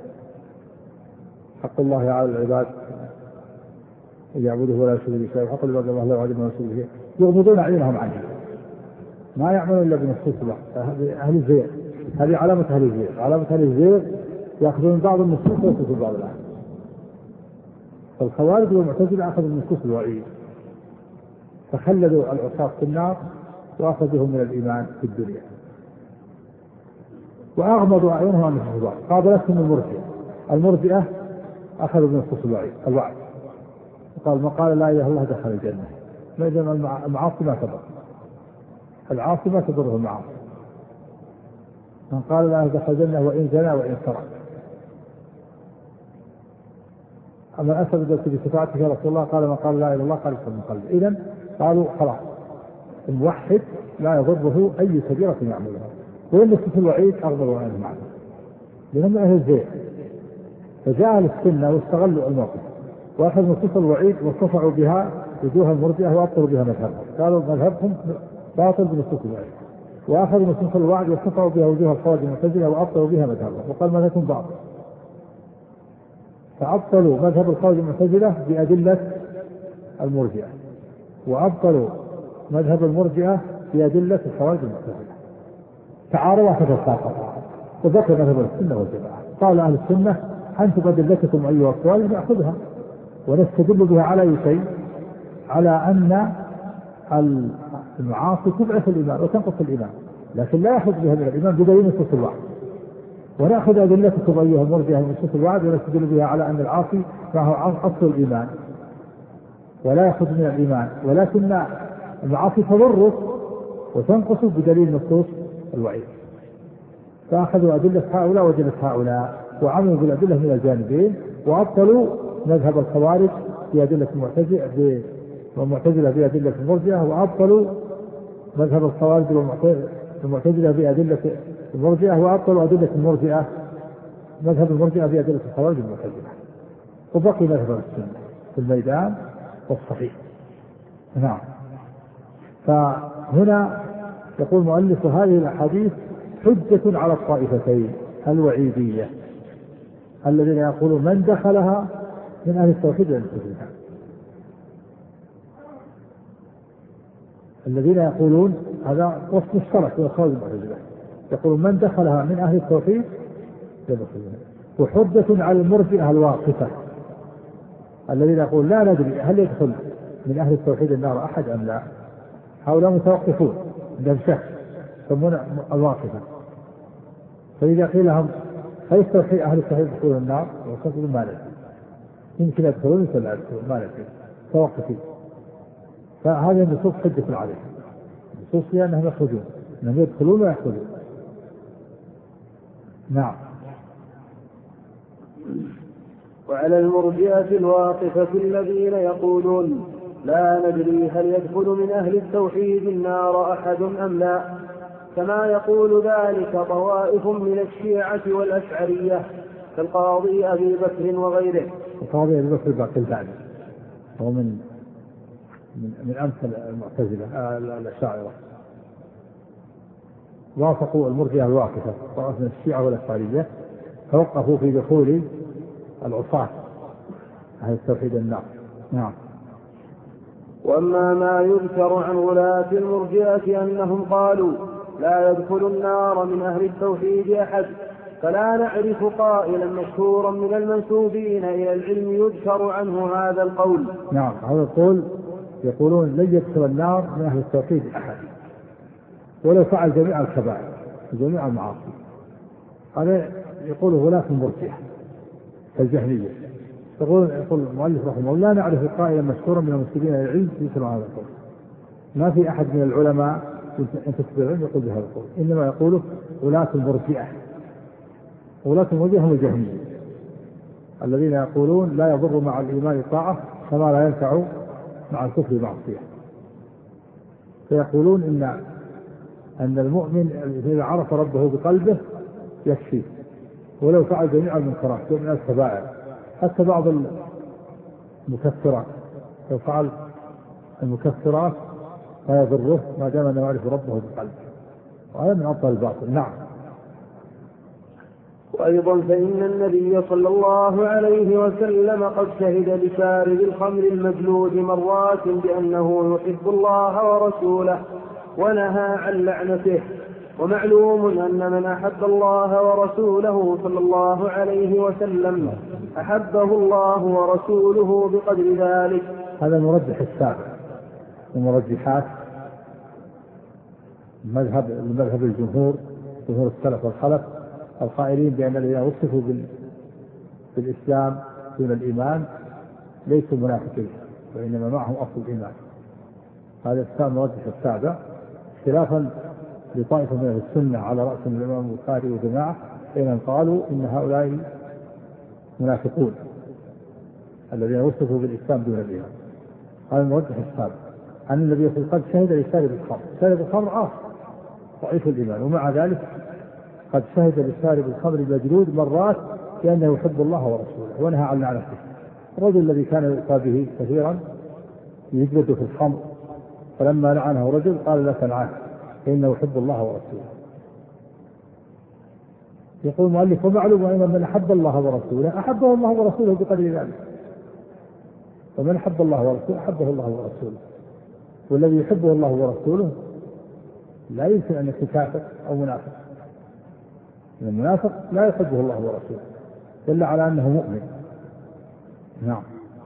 حق الله على العباد يعبده ولا يشرك به شيئا، وحق العباد الله لا يعبد ولا يشرك به، يغمضون أعينهم عنه، ما يعملون إلا بنصوص الوعد. أهل الزيغ، هذه علامة أهل الزيغ، علامة أهل الزيغ يأخذون بعض النصوص ويتركون بعض الآيات. فالخوارج والمعتزلة أخذوا النصوص الوعيد فخلدوا العصاة في النار وأخذهم من الإيمان في الدنيا، وأغمضوا أعينهم عن نصوص الوعد. قابلتهم المرجئة، المرجئة أخذوا بنصوص الوعيد الوعد، وقال ما قال لا إله إلا الله دخل الجنة. فإذا المعاصي ما تضر، العاصي ما تضره المعاصي. من قال لا دخل الجنة وإن زنى وإن سرق. أما أسد بشفاعتك يا رسول الله قال من قال لا إله إلا الله قال يدخل من قلبه. إذن قالوا خلاص الموحد لا يضره أي كبيرة يعملها. وين نصوص الوعيد؟ أغضبوا عنه معه لأنهم أهل الزيغ. فجاء أهل السنة واستغلوا الموقف وأخذوا نصوص الوعيد وارتفعوا بها وجوه المرجئة وأبطلوا بها مذهبهم، قالوا مذهبهم باطل بنصوص الوعيد، وأخذوا نصوص الوعد وارتفعوا بها وجوه الخوارج المعتزلة وأبطلوا بها مذهبهم، وقال مذهبهم باطل. فأبطلوا مذهب الخوارج المعتزلة بأدلة المرجئة، وأبطلوا مذهب المرجئة بأدلة الخوارج المعتزلة، تعارضا فتساقطا، وذكر مذهب السنة والجماعة. قال أهل السنة أنتم أدلتكم أيها الخوارج نأخذها ونستدل بها على أي شيء؟ على أن المعاصي تضعف الإيمان وتنقص الإيمان، لكن لا يأخذ بها من الإيمان بدليل نصوص الوعد. ونأخذ أدلتكم أيها المرجئة من نصوص الوعد ونستدل بها على أن العاصي معه أصل الإيمان ولا يأخذ من الإيمان، ولكن المعاصي تضره وتنقص بدليل نصوص الوعيد. فأخذوا أدلة هؤلاء وأدلة هؤلاء وعملوا بالأدلة من الجانبين، وأبطلوا مذهب الخوارج بأدلة المعتزلة والمعتزلة بأدلة المرجئة، وأبطلوا مذهب الخوارج والمعتزلة بأدلة المرجئة، وأبطلوا أدلة المرجئة مذهب المرجئة بأدلة الخوارج والمعتزلة، وبقي مذهب السنة في الميدان والصحيح. نعم. فهنا يقول مؤلف هذه الأحاديث حجة على الطائفتين الوعيدية الذين يقولون من دخلها من أهل التوحيد والمعتزلة، الذين يقولون هذا وصف مشترك بين الخوارج والمعتزلة، يقولون من دخلها من أهل التوحيد يدخلون. وحجة على المرجئة الواقفة الذين يقول لا ندري هل يدخل من أهل التوحيد النار أحد أم لا، هؤلاء متوقفون عندهم شك يسمون الواقفة. فإذا قيل لهم هل توحيد أهل التوحيد يدخلون النار؟ وقالوا ما ندري، يمكن يدخلون يمكن لا يدخلون، ما ندري، توقفين. فهذه النصوص حجة عليهم، النصوص فيها أنهم يخرجون، أنهم يدخلون ويخرجون. نعم.
وعلى المرجئة الواقفة الذين يقولون لا ندري هل يدخل من أهل التوحيد النار أحد أم لا، كما يقول ذلك طوائف من الشيعة والأشعرية كالقاضي أبي بكر وغيره.
القاضي أبي بكر باقي بعد هو من من, من أمثل المعتزلة الأشاعرة، وافقوا المرجئة الواقفة طائفة من الشيعة والأشعرية توقفوا في دخول العصاة أهل التوحيد النار. نعم.
وأما ما يذكر عن غلاة المرجئة أنهم قالوا لا يدخل النار من أهل التوحيد أحد، فلا نعرف قائلا مشهورا من المنسوبين إلى العلم يذكر عنه هذا القول.
نعم، هذا القول يقولون لن يدخل النار من أهل التوحيد أحد ولو فعل جميع الكبائر وجميع المعاصي. هذا يقول غلاة المرجئة كالجهمية. يقول يقول المؤلف رحمه الله لا نعرف قائلا مشهورا من المنسوبين الى العلم يذكر هذا القول. ما في احد من العلماء ينتسب العلم يقول بهذا القول، انما يقوله ولاة المرجئة. ولاة المرجئة هم الجهمية الذين يقولون لا يضر مع الايمان طاعة كما لا ينفع مع الكفر معصية. فيقولون ان ان المؤمن اذا عرف ربه بقلبه يكفي ولو فعل جميع المنكرات ومن الكبائر، حتى بعض المكفرات لو فعل المكفرات لا يضره ما دام انه يعرف ربه بقلبه، وهذا من ابطل الباطل. نعم.
وأيضا فإن النبي صلى الله عليه وسلم قد شهد لشارب الخمر المجلود مرات بأنه يحب الله ورسوله ونهى عن لعنته، ومعلوم أن من أحب الله ورسوله صلى الله عليه وسلم أحبه الله ورسوله بقدر ذلك.
هذا المرجح السابق المرجحات مذهب المذهب الجمهور جمهور السلف والخلف القائلين بأن الذين وصفوا بالإسلام دون الإيمان ليسوا منافقين وإنما معهم أصل الإيمان. هذا المرجح السابق خلافا لطائفة من السنة على رأس الإمام البخاري وجماعة حين قالوا إن هؤلاء منافقون الذين وصفوا بالإسلام دون الإيمان. هذا المرجح السابق عن النبي صلى الله عليه وسلم شهد لشارب الخمر. شارب الخمر عاص ضعيف الإيمان، ومع ذلك قد شهد لشارب الخمر المجلود مرات لأنه يحب الله ورسوله ونهى عن لعنته. الرجل الذي كان يؤتى به كثيرا يجلد في الخمر فلما لعنه رجل قال لا تلعنه فإنه يحب الله ورسوله. يقول المؤلف ومعلوم أن من أحب الله ورسوله أحبه الله ورسوله بقدر ذلك، ومن أحب الله ورسوله أحبه الله ورسوله، والذي يحبه الله ورسوله لا يمكن أن يكون كافر أو منافق. المنافق لا يحبه الله ورسوله إلا على أنه مؤمن. نعم.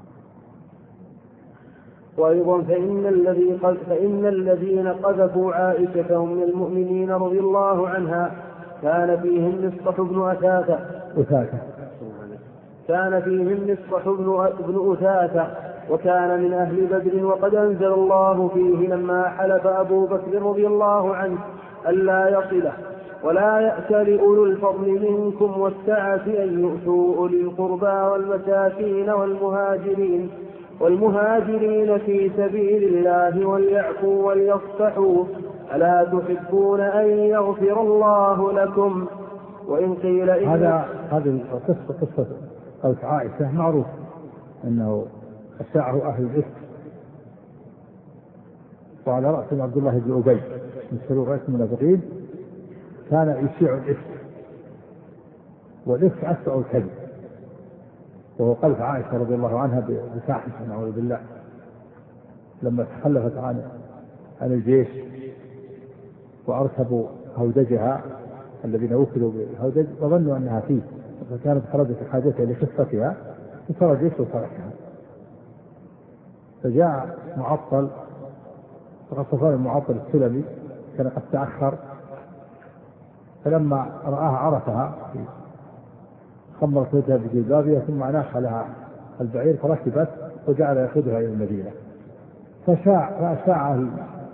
وأيضا فإن, الذي قد فإن الذين قذفوا عائشة من المؤمنين رضي الله عنها كان فيهم مصطح بن أثاثة
أثاثة
كان فيهم مصطح بن أثاثة وكان من أهل بدر، وقد أنزل الله فيه لما حلف أبو بكر رضي الله عنه ألا يصله ولا يأتل أولو الفضل منكم والسعة أن يؤتوا أولي القربى والمساكين والمهاجرين والمهاجرين في سبيل الله وليعفوا وليصفحوا ألا تحبون أن يغفر الله لكم. وإن قيل إن
هذا هذه قصة قصة قصة عائشة معروف أنه أشاعه أهل الإفك وعلى رأسهم عبد الله بن أبي من شرور رئيس المنافقين كان يشيع الإفك، والإفك أسرع الكذب، وهو قذف عائشة رضي الله عنها بفاحشة نعوذ بالله لما تخلفت عن عن الجيش وأركبوا هودجها الذين وكلوا بالهودج وظنوا أنها فيه، فكانت خرجت حاجتها لخفتها وخرج الجيش وتركها، فجاء معطل غطفان المعطل السلمي كان قد تأخر، فلما رآها عرفها خمرت وجهها بجلبابها ثم أناخ لها البعير فركبت وجعل يأخذها إلى المدينة. فشاع فأشاع أهل,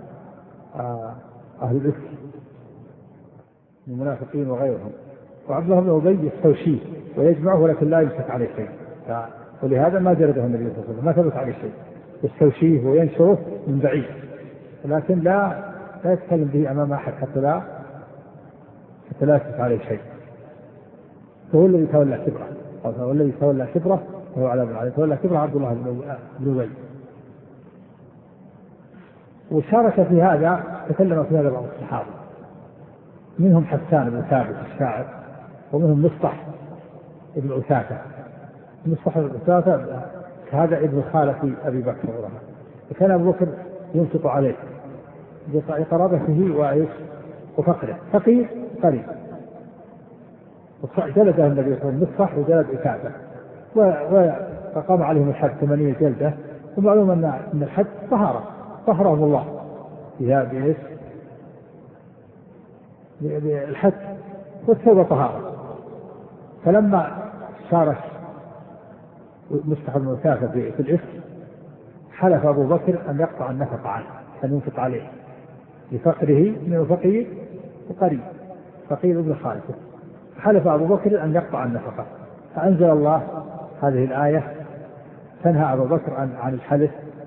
أهل الإفك من المنافقين وغيرهم، وعبد الله بن أبي يستوشيه ويجمعه ولكن لا يمسك عليه شيء، ولهذا ما جلده النبي صلى الله عليه وسلم، ما ثبت عليه شيء، يستوشيه وينشره من بعيد، ولكن لا لا يتكلم به أمام أحد حتى لا حتى لا يمسك عليه شيء. فهو الذي تولى كبره، هو الذي تولى كبره وهو على ابن علي، تولى كبره عبد الله بن أبي. وشارك في هذا، تكلم في هذا بعض الصحابة، منهم حسان بن ثابت الشاعر، ومنهم مصطح ابن عثاثة. مصطح ابن عثاثة هذا ابن خالة أبي بكر ورحمه، وكان أبو بكر ينفق عليه لقرابته وعيش وفقره، فقير قريب. جلده النبي صلى الله عليه وسلم مصطح وجلد عثاثة، وقام عليهم الحد ثمانية جلدة. ومعلوم أن الحد طهارة طهرهم الله فيها بإيش؟ بالحد والتوبة طهارة. فلما شارك مصطح بن عثاثة في الإفك، حلف أبو بكر أن يقطع النفقة عنه، أن ينفق عليه لفقره من فقير وقريب، فقير ابن خالته. حلف أبو بكر أن يقطع النفقة، فأنزل الله هذه الآية تنهى أبو بكر عن, عن الحلف.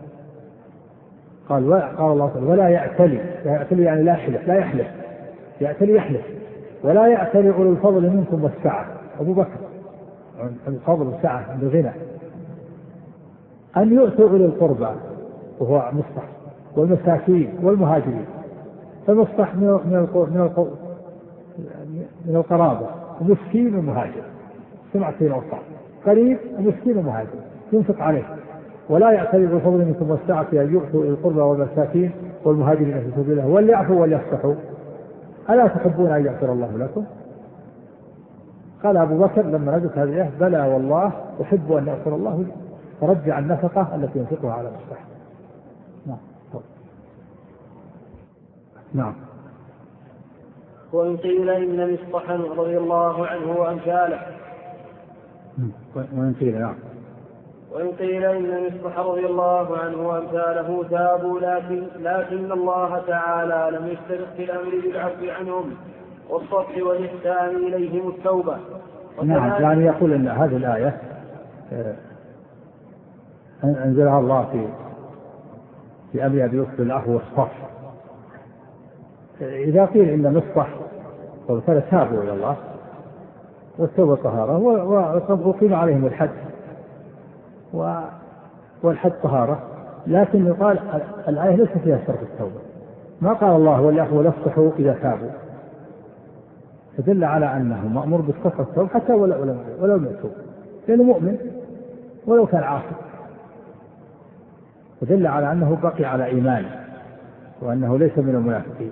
قال قال الله تعالى: ولا يعتلي، لا يعتلي يعني لا يحلف، لا يحلف، يعتلي يحلف، ولا يعتلي أولو الفضل منكم والسعة. أبو بكر الفضل والسعة بالغنى، أن يؤتوا أولي القربى، وهو مصطح، والمساكين والمهاجرين. فمصطح من من من القرابة، ومسكين ومهاجر، سمعت في الأوصاف، قريب ومسكين ومهاجر ينفق عليه. ولا يعترض الفضل منكم والسعة أن يؤتوا إلى القربى والمساكين والمهاجرين في سبيل الله وليعفوا وليصفحوا، ألا تحبون أن يغفر الله لكم؟ قال أبو بكر لما نزلت هذه الآية: بلى والله أحب أن يغفر الله لي، فرجع النفقة التي ينفقها على مصطح. نعم. نعم.
وإن قيل إن مصطحا رضي الله عنه وأمثاله
وإن قيل نعم
وإن قيل إن مصطح رضي الله عنه وأمثاله تابوا، لكن, لكن الله تعالى لم يشترط في الأمر بالعفو عنهم والصفح والإحسان إليهم التوبة.
نعم، يعني يقول أن هذه الآية أنزلها الله في في أبي أبي يكتب العفو والصفح. إذا قيل إن مصطح وابتلى تابوا إلى الله والتوبة طهارة، وقد أقيم عليهم الحد والحد طهارة، لكن يقال الآية ليس فيها شرط التوبة، ما قال الله وليعفوا وليصفحوا إذا تابوا، فدل على أنه مأمور بالصفح والتوبة حتى ولو ولو ولو لم يتوب، لأنه مؤمن ولو كان عاصي، ودل على أنه بقي على إيمانه وأنه ليس من المنافقين.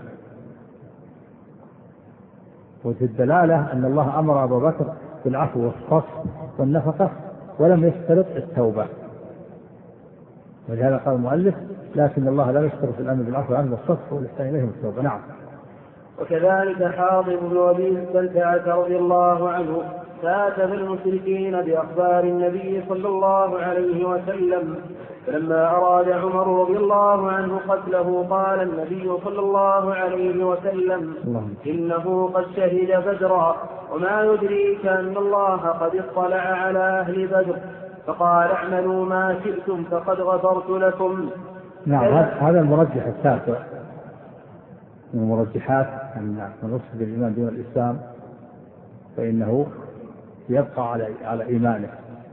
وفي الدلالة أن الله أمر أبا بكر بالعفو والصفح والنفقة ولم يشترط التوبة، ولهذا قال المؤلف: لكن الله لا يشترط الأمر بالعفو عنه والصفح والإحسان إليهم التوبة. نعم.
وكذلك حاضر بن أبي بلتعة رضي الله عنه كاتب المشركين بأخبار النبي صلى الله عليه وسلم، فلما أراد عمر رضي الله عنه قتله قال النبي صلى الله عليه وسلم: إنه قد شهد بدرا، وما يدريك أن الله قد اطلع على أهل بدر، فقال: اعملوا ما شئتم فقد غفرت لكم.
نعم، هذا المرجح التاسع من المرجحات، أن من أصل الإيمان دون الإسلام فإنه يبقى على على إيمانه،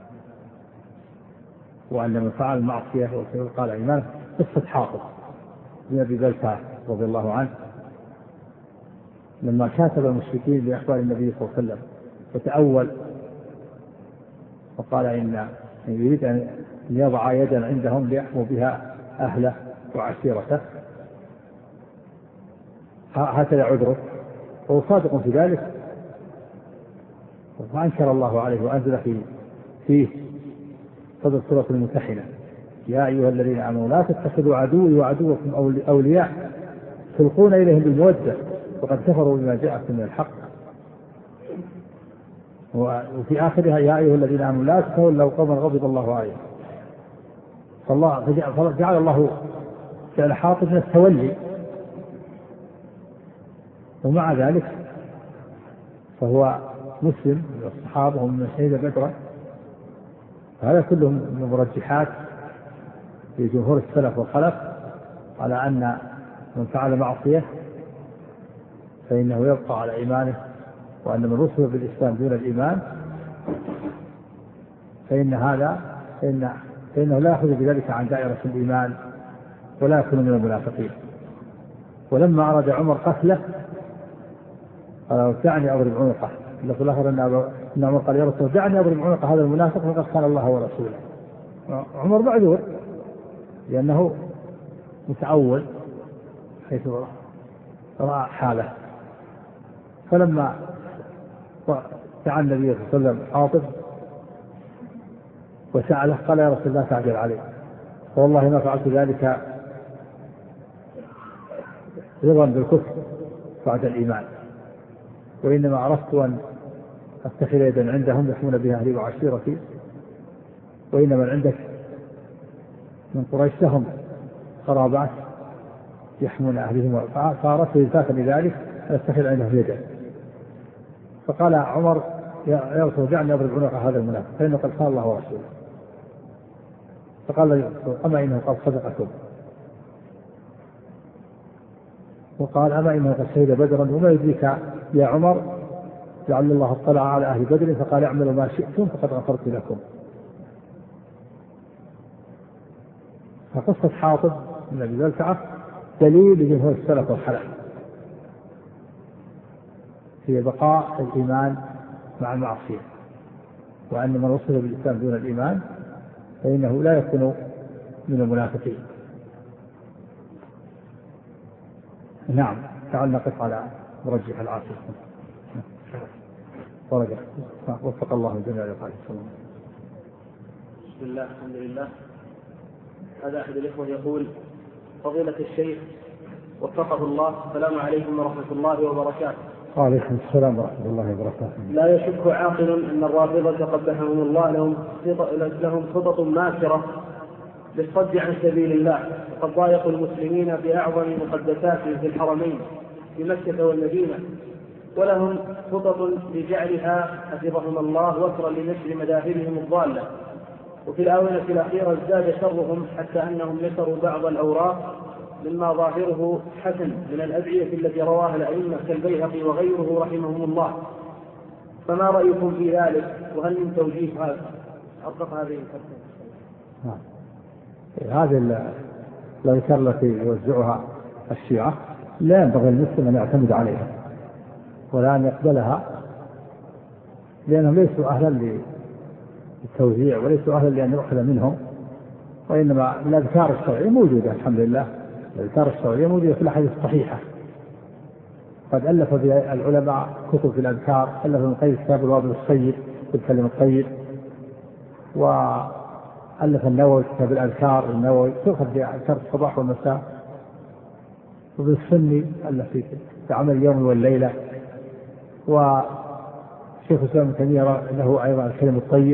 وأن من فعل المعصية ويبقى على إيمانه. قصة حاطب بن أبي بلتعة رضي الله عنه لما كاتب المشركين بأخبار النبي صلى الله عليه وسلم وتأول وقال إن يريد أن يضع يدا عندهم ليحموا بها أهله وعشيرته، هكذا عذره، وهو صادق في ذلك، فأنكر الله عليه وأنزل فيه فيه صدر سورة الممتحنة: يا أيها الذين آمنوا لا تتخذوا عدوي وعدوكم أولياء تلقون إليهم بالمودة وقد كفروا بما جاءكم من الحق. وفي آخرها: يا أيها الذين آمنوا لا تتولوا قوما غضب الله عليهم. فالله جعل الله جعل حاطب من التولي، ومع ذلك فهو مسلم من الصحابة ومن شهد بدرا، هذا كله من المرجحات في جمهور السلف والخلف على أن من فعل معصية فإنه يبقى على إيمانه، وأن من رسل بالإسلام دون الإيمان فإن هذا فإن فإنه لا يخرج بذلك عن دائرة الإيمان ولا يكون من المنافقين. ولما أراد عمر قتله قال دعني أضرب عنقه، اللفظ الآخر أن عمر قال يا رسول الله دعني أضرب عنق هذا المنافق فقد كان الله ورسوله. عمر معذور لأنه متعول حيث رأى حاله. فلما دعا النبي صلى الله عليه وسلم حاطب وسأله قال يا رسول الله تعجل عليه، والله ما فعلت ذلك رضا بالكفر بعد الإيمان، وإنما أردت أن أتخذ يدا عندهم يحمون بها أهلي وعشيرتي، وإنما عندك من قريش لهم قرابات يحمون أهلهم، فأردت إلفاتا لذلك أن أتخذ عندهم يدا. فقال عمر يا رسول دعني أضرب عنق هذا المنافق فإنه قد قال الله ورسوله. فقال أما إنه قد صدقكم، وقال أما إنه قد شهد بدرا وما يدريك يا عمر لعل الله اطلع على أهل بدر فقال اعملوا ما شئتم فقد غفرت لكم. فقصة حاطب من أبي بلتعة دليل لجمهور السلف والخلف في بقاء الإيمان مع المعصية، وأن من وصل بالإسلام دون الإيمان فإنه لا يكون من المنافقين. نعم، تعال نقف على مرجح العاصي. ورجع وفق الله الجميع لقائه.
بسم الله الحمد لله. هذا أحد الإخوة يقول فضيلة الشيخ وفقه الله، السلام عليكم ورحمة الله وبركاته.
وعليكم السلام ورحمة الله وبركاته.
لا يشك عاقل أن الرافضة قبحهم الله لهم لهم خطط ماكرة للصد عن سبيل الله، وقد ضايقوا المسلمين بأعظم مقدساتهم في الحرمين في مكة والمدينة، ولهم خطط لجعلها حفظهم الله وكرا لنشر مذاهبهم الضالة. وفي الآونة الأخيرة ازداد شرهم حتى أنهم نشروا بعض الأوراق مما ظاهره حسن من الأدعية التي رواها الأئمة كالبيهقي وغيره رحمهم الله. فما رأيكم في ذلك؟ وهل من توجيه هذا أطلق هذه الفتوى؟
هذه الأذكار التي يوزعها الشيعة لا ينبغي المسلم أن يعتمد عليها ولا أن يقبلها، لأنهم ليسوا أهلا للتوزيع وليسوا أهلا لأن يؤخذ منهم، وإنما الأذكار الشرعية موجودة الحمد لله. الأذكار الشرعية موجودة في الأحاديث الصحيحة، قد ألف العلماء كتب في الأذكار، ألف ابن القيم كتاب الوابل الصيب بالكلم الطيب، وألف النووي كتاب الأذكار النووي تؤخذ في أذكار الصباح والمساء، وبالسني ألف في عمل اليوم والليلة، وشيخ الإسلام ابن تيمية له أيضا الكلم الطيب،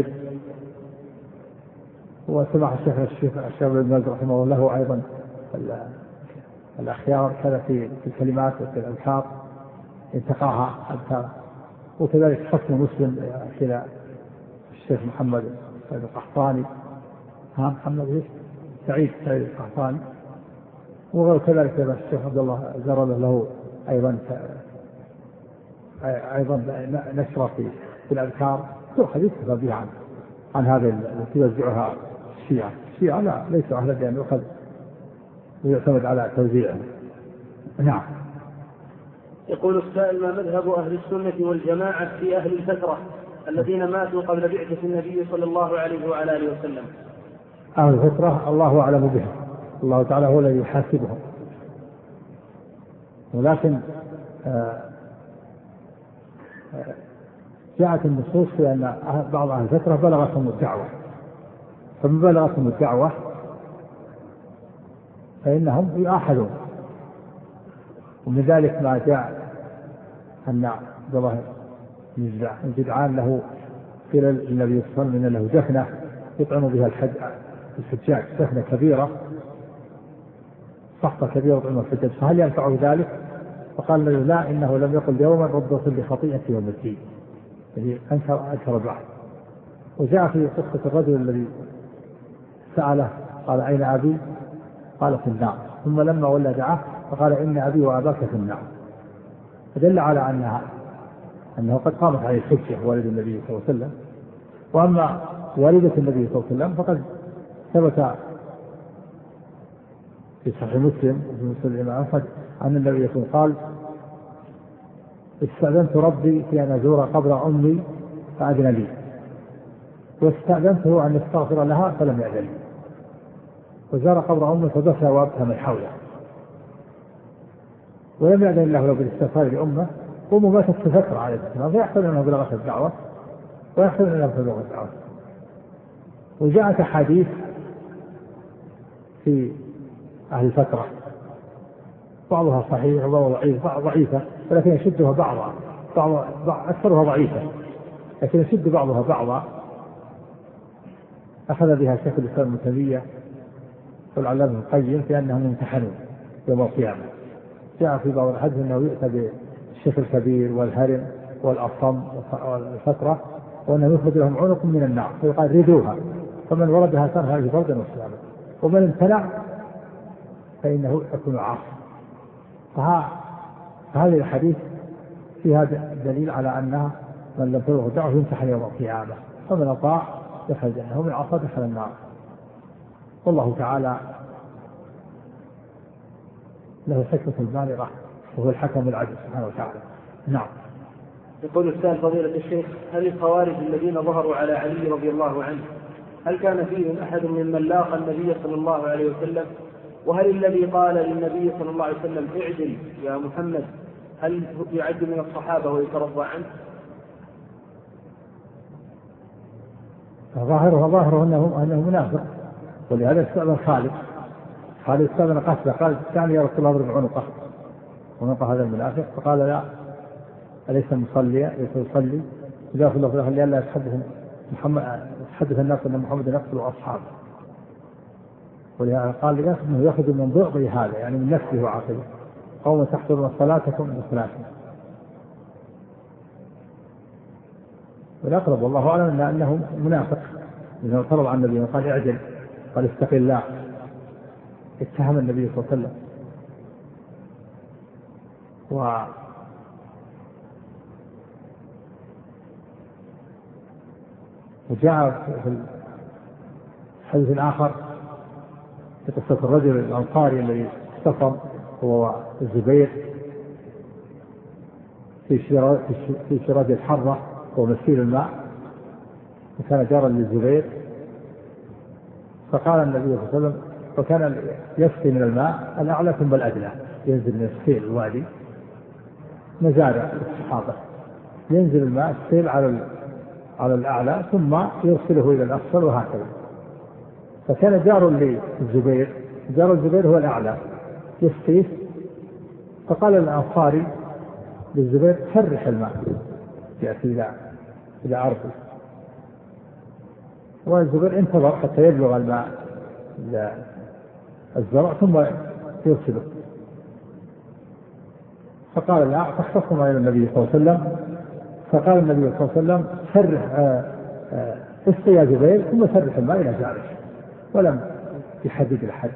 وسمع الشيخ الشيخ الشيخ ابن باز رحمه الله له أيضا الأخيار كذا في الكلمات وفي الأذكار انتقاها أذكار. وكذلك حسن مسلم إلى الشيخ محمد القحطاني، ها محمد إيش سعيد سعيد القحطاني، وكذلك الشيخ عبد الله زرل له أيضا أيضا نشرة في الأذكار تؤخذ يكتب بها عن عن هذا التي يوزعها الشيعة. الشيعة لا ليسوا أهلا لأن يؤخذ ويعتمد على توزيعه. نعم.
يقول السائل ما مذهب أهل السنة والجماعة في أهل الفترة الذين ماتوا قبل بعثة النبي صلى الله عليه وعلى آله وسلم؟
أهل الفترة الله أعلم بهم، الله تعالى هو الذي يحاسبهم، ولكن آآ آآ جاءت النصوص في أن بعض أهل الفترة بلغتهم الدعوة، فمن بلغتهم الدعوة فإنهم يؤاخذون. ومن ذلك ما جاء أن عبد الله بن جدعان له قيل النبي صلى الله عليه وسلم له دفنة يطعم بها الحجاج، دفنة كبيرة سحطة كبيرة يطعم الحجاج، فهل ينفعه ذلك؟ فقال له لا، إنه لم يقل يوما رب اغفر لي خطيئتي يوم الدين، الذي أنكر أنكر البعث. وجاء في قصة الرجل الذي سأله قال أين أبي؟ قال في النار، ثم لما ولى دعاه فقال إن أبي وأباك في النار، فدل على أنها أنه قد قامت عليه الحجة والد النبي صلى الله عليه وسلم. وأما والدة النبي صلى الله عليه وسلم فقد ثبت في صحيح مسلم وفي مسلم الإمام أحمد أن النبي يقول قال استأذنت ربي في أن أزور قبر أمي فأذن لي، واستأذنته أن يستغفر لها فلم يأذن لي، وزار قبر أمه فبكى وأبكى من حوله، ولم يأذن له بالاستغفار لأمه. أمه ماتت في فترة عليه السلام، فيحصل أنه بلغت الدعوة ويحصل أنه بلغت الدعوة. وجاءت أحاديث في أهل الفترة بعضها صحيح وبعضها ضعيفة، ولكن يشدها بعضها بعض أكثرها ضعيفة لكن يشد بعضها بعضا. أخذ بها شيخ الإسلام ابن تيمية والعلامة ابن القيم في أنهم يمتحنون يوم القيامة. جاء في بعض الحديث أنه يؤتى بالشيخ الكبير والهرم والأصم والفترة وأنه يخرج لهم عنق من النار فيقال ردوها، فمن وردها كان هذه فردا وسلاما، ومن امتنع فإنه يكون عاص. فهذه الحديث فيها دليل على أنها من لم تبلغه الدعوة يمتحن يوم القيامة، فمن أطاع دخل الجنة ومن عصى دخل النار. والله تعالى له حكمة بالغة وهو الحكم العدل سبحانه وتعالى. نعم.
يقول السائل فضيلة الشيخ هل الخوارج الذين ظهروا على علي رضي الله عنه هل كان فيهم أحد ممن لاقى النبي صلى الله عليه وسلم؟ وهل الذي قال للنبي صلى الله عليه وسلم اعدل يا محمد هل يعد من الصحابة ويترضى عنه؟
ظاهره ظاهره أنه, أنه منافق، ولهذا استأذن خالد خالد استأذن قتله، قال الثاني يا رسول الله اضرب عنقه عنق هذا المنافق، فقال لا أليس مصليا ليس يصلي إذا في الله لئلا يتحدث محمد يتحدث الناس أن محمد يقتل أصحابه. ولهذا قال لي أنه يأخذ من ضعفه هذا يعني من نفسه وعقله قوم تحضرون صلاتكم من صلاتهم. والأقرب والله أعلم أنه منافق لأنه طلب عن النبي وقال اعجل قال استق الله، اتهم النبي صلى الله عليه وسلم. و وجاء في الحديث الآخر في قصة الرجل الأنصاري الذي اختصم هو الزبير في في شراج الحرة ومسيل الماء، وكان جارا للزبير، فقال النبي صلى الله عليه وسلم وكان يسقي من الماء الأعلى ثم الأدنى، ينزل من السيل الوادي مزارع الصحابة، ينزل الماء السيل على على الأعلى ثم يرسله إلى الأسفل وهكذا. فكان جار للزبير جار الزبير هو الأعلى يسقيه، فقال الأنصاري للزبير فرح الماء يأتي إلى إلى عرضه، والزبير انتظر حتى يبلغ الماء الزرع ثم يرسله. فقال لا، فاختصم إلى النبي صلى الله عليه وسلم، فقال النبي صلى الله عليه وسلم فرح اسقي يا زبير ثم فرح الماء إلى جاره، ولم يحدد الحد.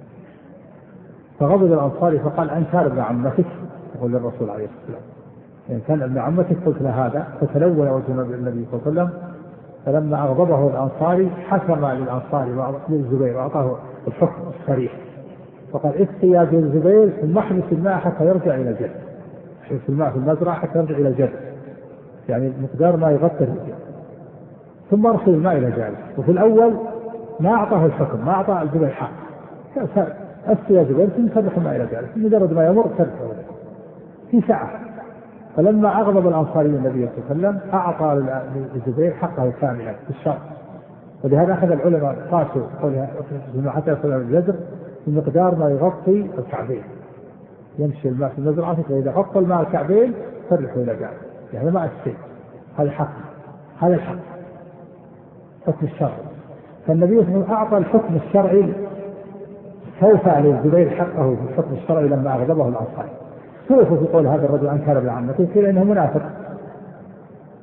فغضب الأنصاري فقال أن كان ابن عمتك، يقول للرسول عليه الصلاة والسلام إن كان ابن عمتك قلت له هذا، فتلون وجه النبي صلى الله عليه وسلم. فلما أغضبه الأنصاري حكم للأنصاري للزبير وأعطاه الحكم الصريح، فقال اسقي يا زبير ثم احبس الماء حتى يرجع إلى الجد، احبس الماء في المزرعة حتى يرجع إلى الجد، يعني مقدار ما يغطي الجد، ثم ارسل الماء إلى جاره. وفي الأول ما أعطاه الحكم، ما أعطاه الزبير حق، اسقي يا زبير ثم فرح الماء إلى جاره، مجرد ما يمر فرحه في ساعة. فلما أغضب الأنصاري النبي صلى الله عليه وسلم أعطى للزبير حقه كاملا في الشرع. ولهذا أخذ العلماء قاسوا حتى يصل إلى الجدر بمقدار ما يغطي الكعبين، يمشي الماء في المزرعة فإذا غطى الماء الكعبين فرحه إلى جاره، يعني ما السيل. هذا حق، هذا الحق حكم الشرع. فالنبي صلى الله عليه وسلم أعطى الحكم الشرعي سوف على الزبير حقه في الحكم الشرعي لما أغضبه الأنصاري. سوف في قول هذا الرجل أنكر ابن عمته قيل إنه منافق،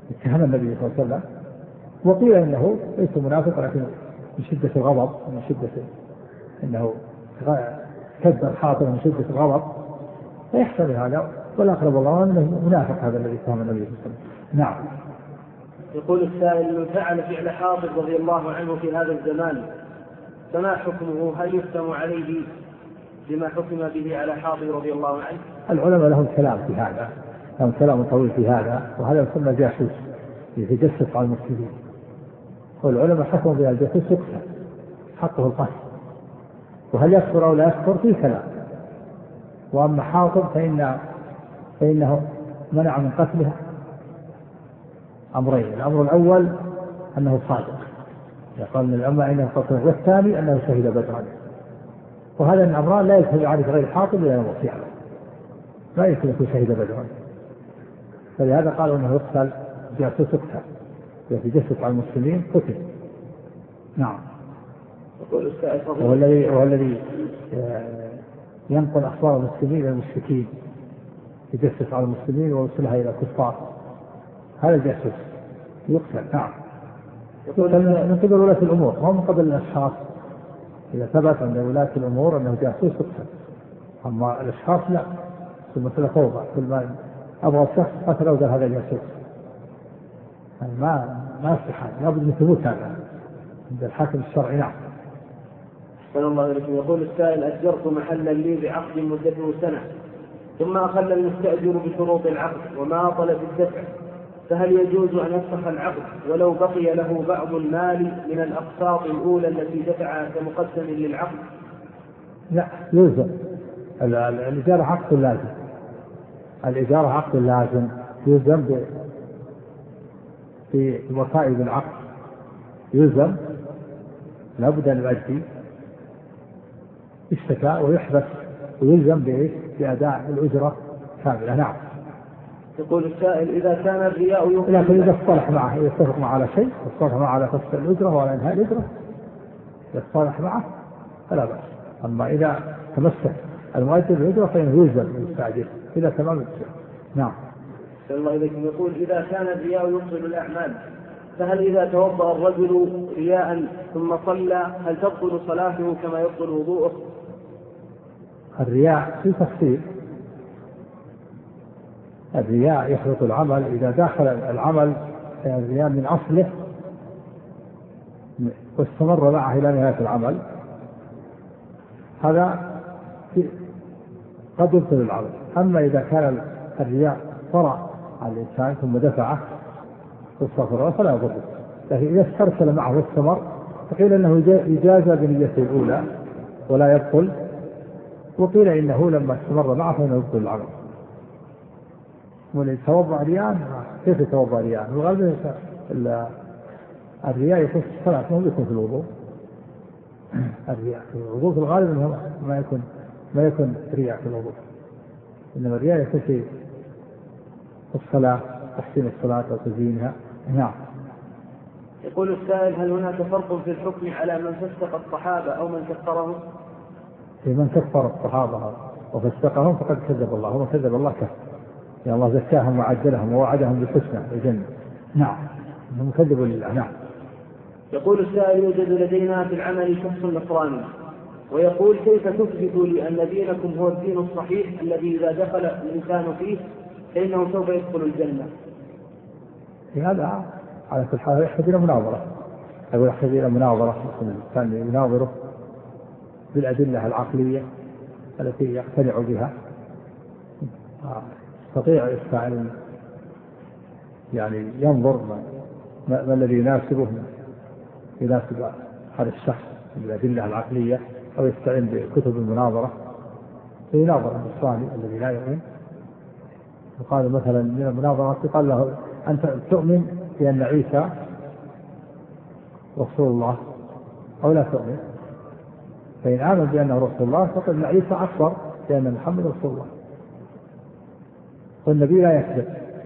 اتهم النبي صلى الله عليه وسلم، وقيل إنه ليس منافق لكن من شدة الغضب، من شدة إنه كذب حاطب من شدة الغضب، فيحتمل هذا، والأقرب الله أنه منافق هذا الذي اتهم النبي صلى الله عليه وسلم. نعم.
يقول السائل: من فعل فعل حاطب رضي الله عنه في هذا الزمان فما حكمه؟ هل يحكم عليه بما حكم به على حاطب رضي الله عنه؟
العلماء لهم كلام في هذا، لهم كلام طويل في هذا، وهذا يسمى جاسوس يتجسس على المسلمين، والعلماء حكموا بها الجاسوس يقتل حقه القتل، وهل يكفر أو لا يكفر في كلام. وأما حاطب فإن فإنه منع من قتله أمرين: الأمر الأول أنه صادق، يقال من العلماء أنه قتله، والثاني أنه شهد بدرا، وهذا الأمران لا يدخل عليه غير حاطب إلا يموت يعلم، لا يمكن يكون شهد بدرا، فلهذا قالوا أنه يقتل جاسوس يقتل، يتجسس على المسلمين قتل. نعم. وهو الذي وهو الذي ينقل أخبار المسلمين إلى المشركين، يتجسس على المسلمين ويوصلها إلى الكفار، هذا الجاسوس يقتل. نعم. من قبل ولاة الأمور، هو من قبل الأشخاص، إذا ثبت عند ولاة الأمور أنه جاسوس يقتل، أما الأشخاص لا، المسألة فوضى، كل ما أبغى شخص قتل أو هذا جاسوس، ما ما يصح، لابد من ثبوت هذا عند الحاكم الشرعي. نعم.
صلى الله عليه وسلم. يقول السائل: أجرت محلا لي بعقد مدته سنة، ثم أخل المستأجر بشروط العقد وما طلب الدفع، فهل يجوز أن يفسخ العقد ولو بقي له بعض المال من الأقساط الأولى التي دفعها كمقدم للعقد؟
لا، يلزم. الإجارة عقد لازم، الإجارة عقد لازم، يلزم في وسائل العقد، يلزم لابد أن يؤدي اشتكى ويحبس، ويلزم بأداء الأجرة كاملة. نعم.
يقول السائل: إذا كان الرياء يمكن،
لكن إذا اصطلح معه، يتفق معه على شيء، اصطلح معه على فسخ الأجرة وعلى إنهاء الأجرة، يصطلح معه فلا بأس. أما إذا تمسك المؤجر بالأجرة فإنه يلزم المستأجر إلى تمام الأجرة. نعم.
الله إليكم. يقول: إذا كان الرياء يبطل الأعمال، فهل إذا توضأ الرجل رياء ثم صلى هل تبطل صلاته كما يبطل وضوءه؟
الرياء في تفصيل، الرياء يحبط العمل إذا دخل العمل الرياء من أصله واستمر معه إلى نهاية العمل، هذا قد يبطل العمل. أما إذا كان الرياء طرأ على الإنسان ثم دفعه واستغفر فلا يضره، لكن إذا استرسل معه واستمر فقيل أنه يجازى بنيته الأولى ولا يبطل، وقيل إنه لما استمر معه فإنه يبطل العمل. والذي توضأ رياء كيف يتوضأ رياء؟ الغالب الرياء يكون في الصلاة، ما يكون في الوضوء. الرياء في الوضوء في الغالب ما يكون ما يكون رياء في الوضوء، إنما الرياء يكون في الصلاة، تحسين الصلاة وتزيينها. نعم.
يقول السائل: هل هناك فرق في الحكم على من فسق الصحابة أو من كفرهم؟
في من كفر الصحابة وفسقهم فقد كذب الله، ومن كذب الله كفر، يا الله زكاهم وعدلهم ووعدهم بالحسنى الجنة. نعم، هم كذبوا لله. نعم.
يقول السائل: يوجد لدينا في العمل شخص نصراني، ويقول: كيف تثبت لي أن دينكم هو الدين الصحيح الذي إذا دخل الإنسان فيه فإنه سوف يدخل الجنة؟
في هذا على كل حال يحتاج إلى مناظرة، أقول يحتاج إلى مناظرة، كان يناظره بالأدلة العقلية التي يقتنع بها، يستطيع يستعين يعني ينظر ما, ما الذي يناسبه يناسب هذا الشخص بالأدلة العقلية، أو يستعين بكتب المناظرة فيناظر النصراني الذي لا يؤمن. وقال مثلا من المناظرة قال له: أنت تؤمن بأن عيسى رسول الله أو لا تؤمن؟ فإن آمن بأنه رسول الله فقد أن عيسى أكبر بأن محمد رسول الله، والنبي لا يكذب.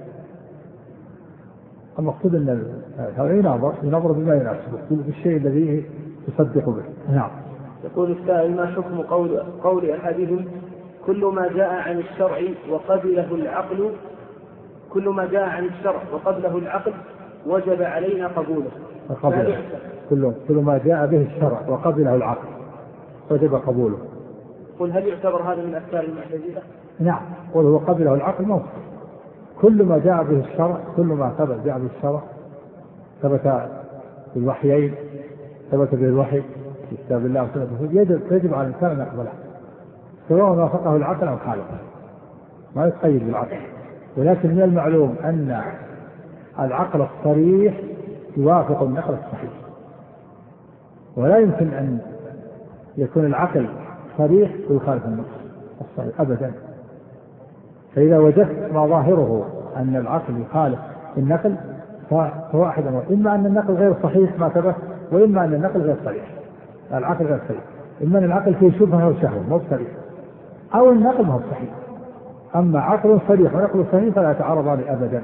المقصود أن هذا يناظر يناظر بما يناسبه بالشيء الذي تصدق به. نعم.
يقول السائل: ما حكم قول قول أحدهم: كل ما جاء عن الشرع وقبله العقل كل ما جاء عن الشرع وقبله العقل وجب علينا قبوله.
قبله. كل كل ما جاء به الشرع وقبله العقل وجب قبوله.
قل هل يعتبر هذا من أفكار المعتزلة؟
نعم، قل هو قبله العقل موت. كل ما جاء به الشرع، كل ما ثبت جاء به الشرع، ثبت بالوحيين، ثبت به الوحي في كتاب الله وسنة يجب, يجب على الإنسان أن يقبله سواء وافقه العقل أو خالفه، ما يتقيد بالعقل. ولكن من المعلوم أن العقل الصريح يوافق النقل الصحيح، ولا يمكن أن يكون العقل صريح ويخالف النص الصحيح أبدا. فإذا وجدت ما ظاهره أن العقل يخالف النقل فهو أحد أمور، إما أن النقل غير صحيح ما ثبت، وإما أن النقل غير صريح. العقل غير صريح، إما أن العقل فيه شبهة أو شهوة مو صريح، أو النقل ما هو صحيح. أما عقل صريح ونقل صحيح فلا يتعارضان أبدا.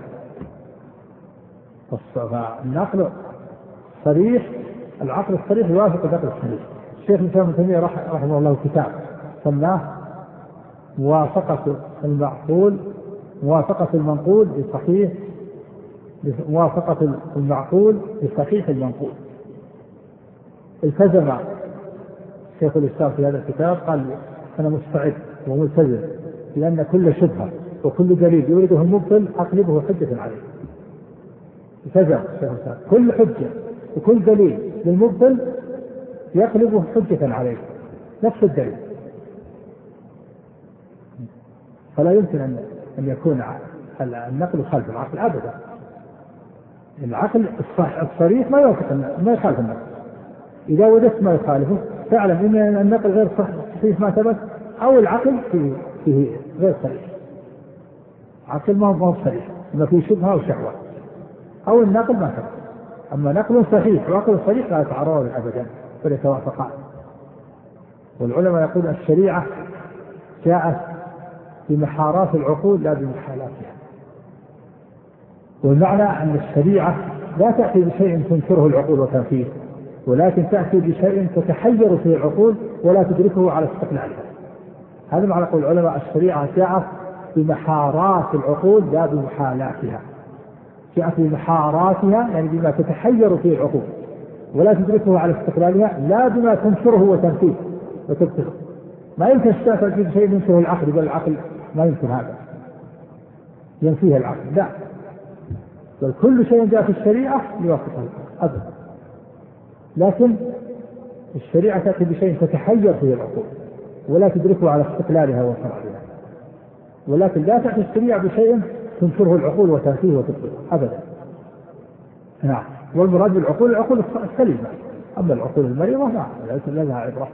فالنقل صريح، العقل الصريح يوافق النقل الصحيح. الشيخ الإسلام ابن تيمية رحمه الله كتاب سماه موافقة المعقول موافقة المنقول بصحيح موافقة المعقول بصحيح المنقول. التزم شيخ الإسلام في هذا الكتاب قال أنا مستعد وملتزم لأن كل شبهة وكل دليل يريده المبطل أقلبه حجة عليه. التزم شيخ الإسلام كل حجة وكل دليل للمبطل يقلبه حجة عليه نفس الدليل. فلا يمكن أن أن يكون النقل خلف العقل أبدا. العقل الصريح ما يوافق ما يخالف النقل. إذا وجدت ما يخالفه تعلم إن النقل غير صحيح ما ثبت، أو العقل فيه, فيه غير صريح. عقل ما هو صريح، إما فيه شبهة أو شهوة، أو النقل ما ثبت. أما نقل صحيح وعقل صريح لا يتعارضان أبدا بل يتوافقان. والعلماء يقول الشريعة جاءت بمحارات العقول لا بمحالاتها. والمعنى أن الشريعة لا تأتي بشيء تنكره العقول وتنفيه، ولكن تأتي بشيء تتحير فيه العقول ولا تدركه على استقلالها. هذا معنى قول العلماء الشريعة جاءت بمحارات العقول لا بمحالاتها. جاءت بمحاراتها يعني بما تتحير فيه العقول ولا تدركه على استقلالها، لا بما تنكره وتنفيه وتبتغه. ما يمكن تأتي بشيء ينكره العقل، بل العقل ما يمكن هذا ينفيه العقل، لا، بل كل شيء جاء في الشريعة يوافقه أبدا. لكن الشريعة تأتي بشيء تتحير فيه العقول ولا تدركه على استقلالها وفرعها، ولكن لا تأتي الشريعة بشيء تنكره العقول وتنفيه وتبطله أبدا. نعم. والمراد بالعقول العقول السليمة، أما العقول المريضة لا ليس لها عبرة.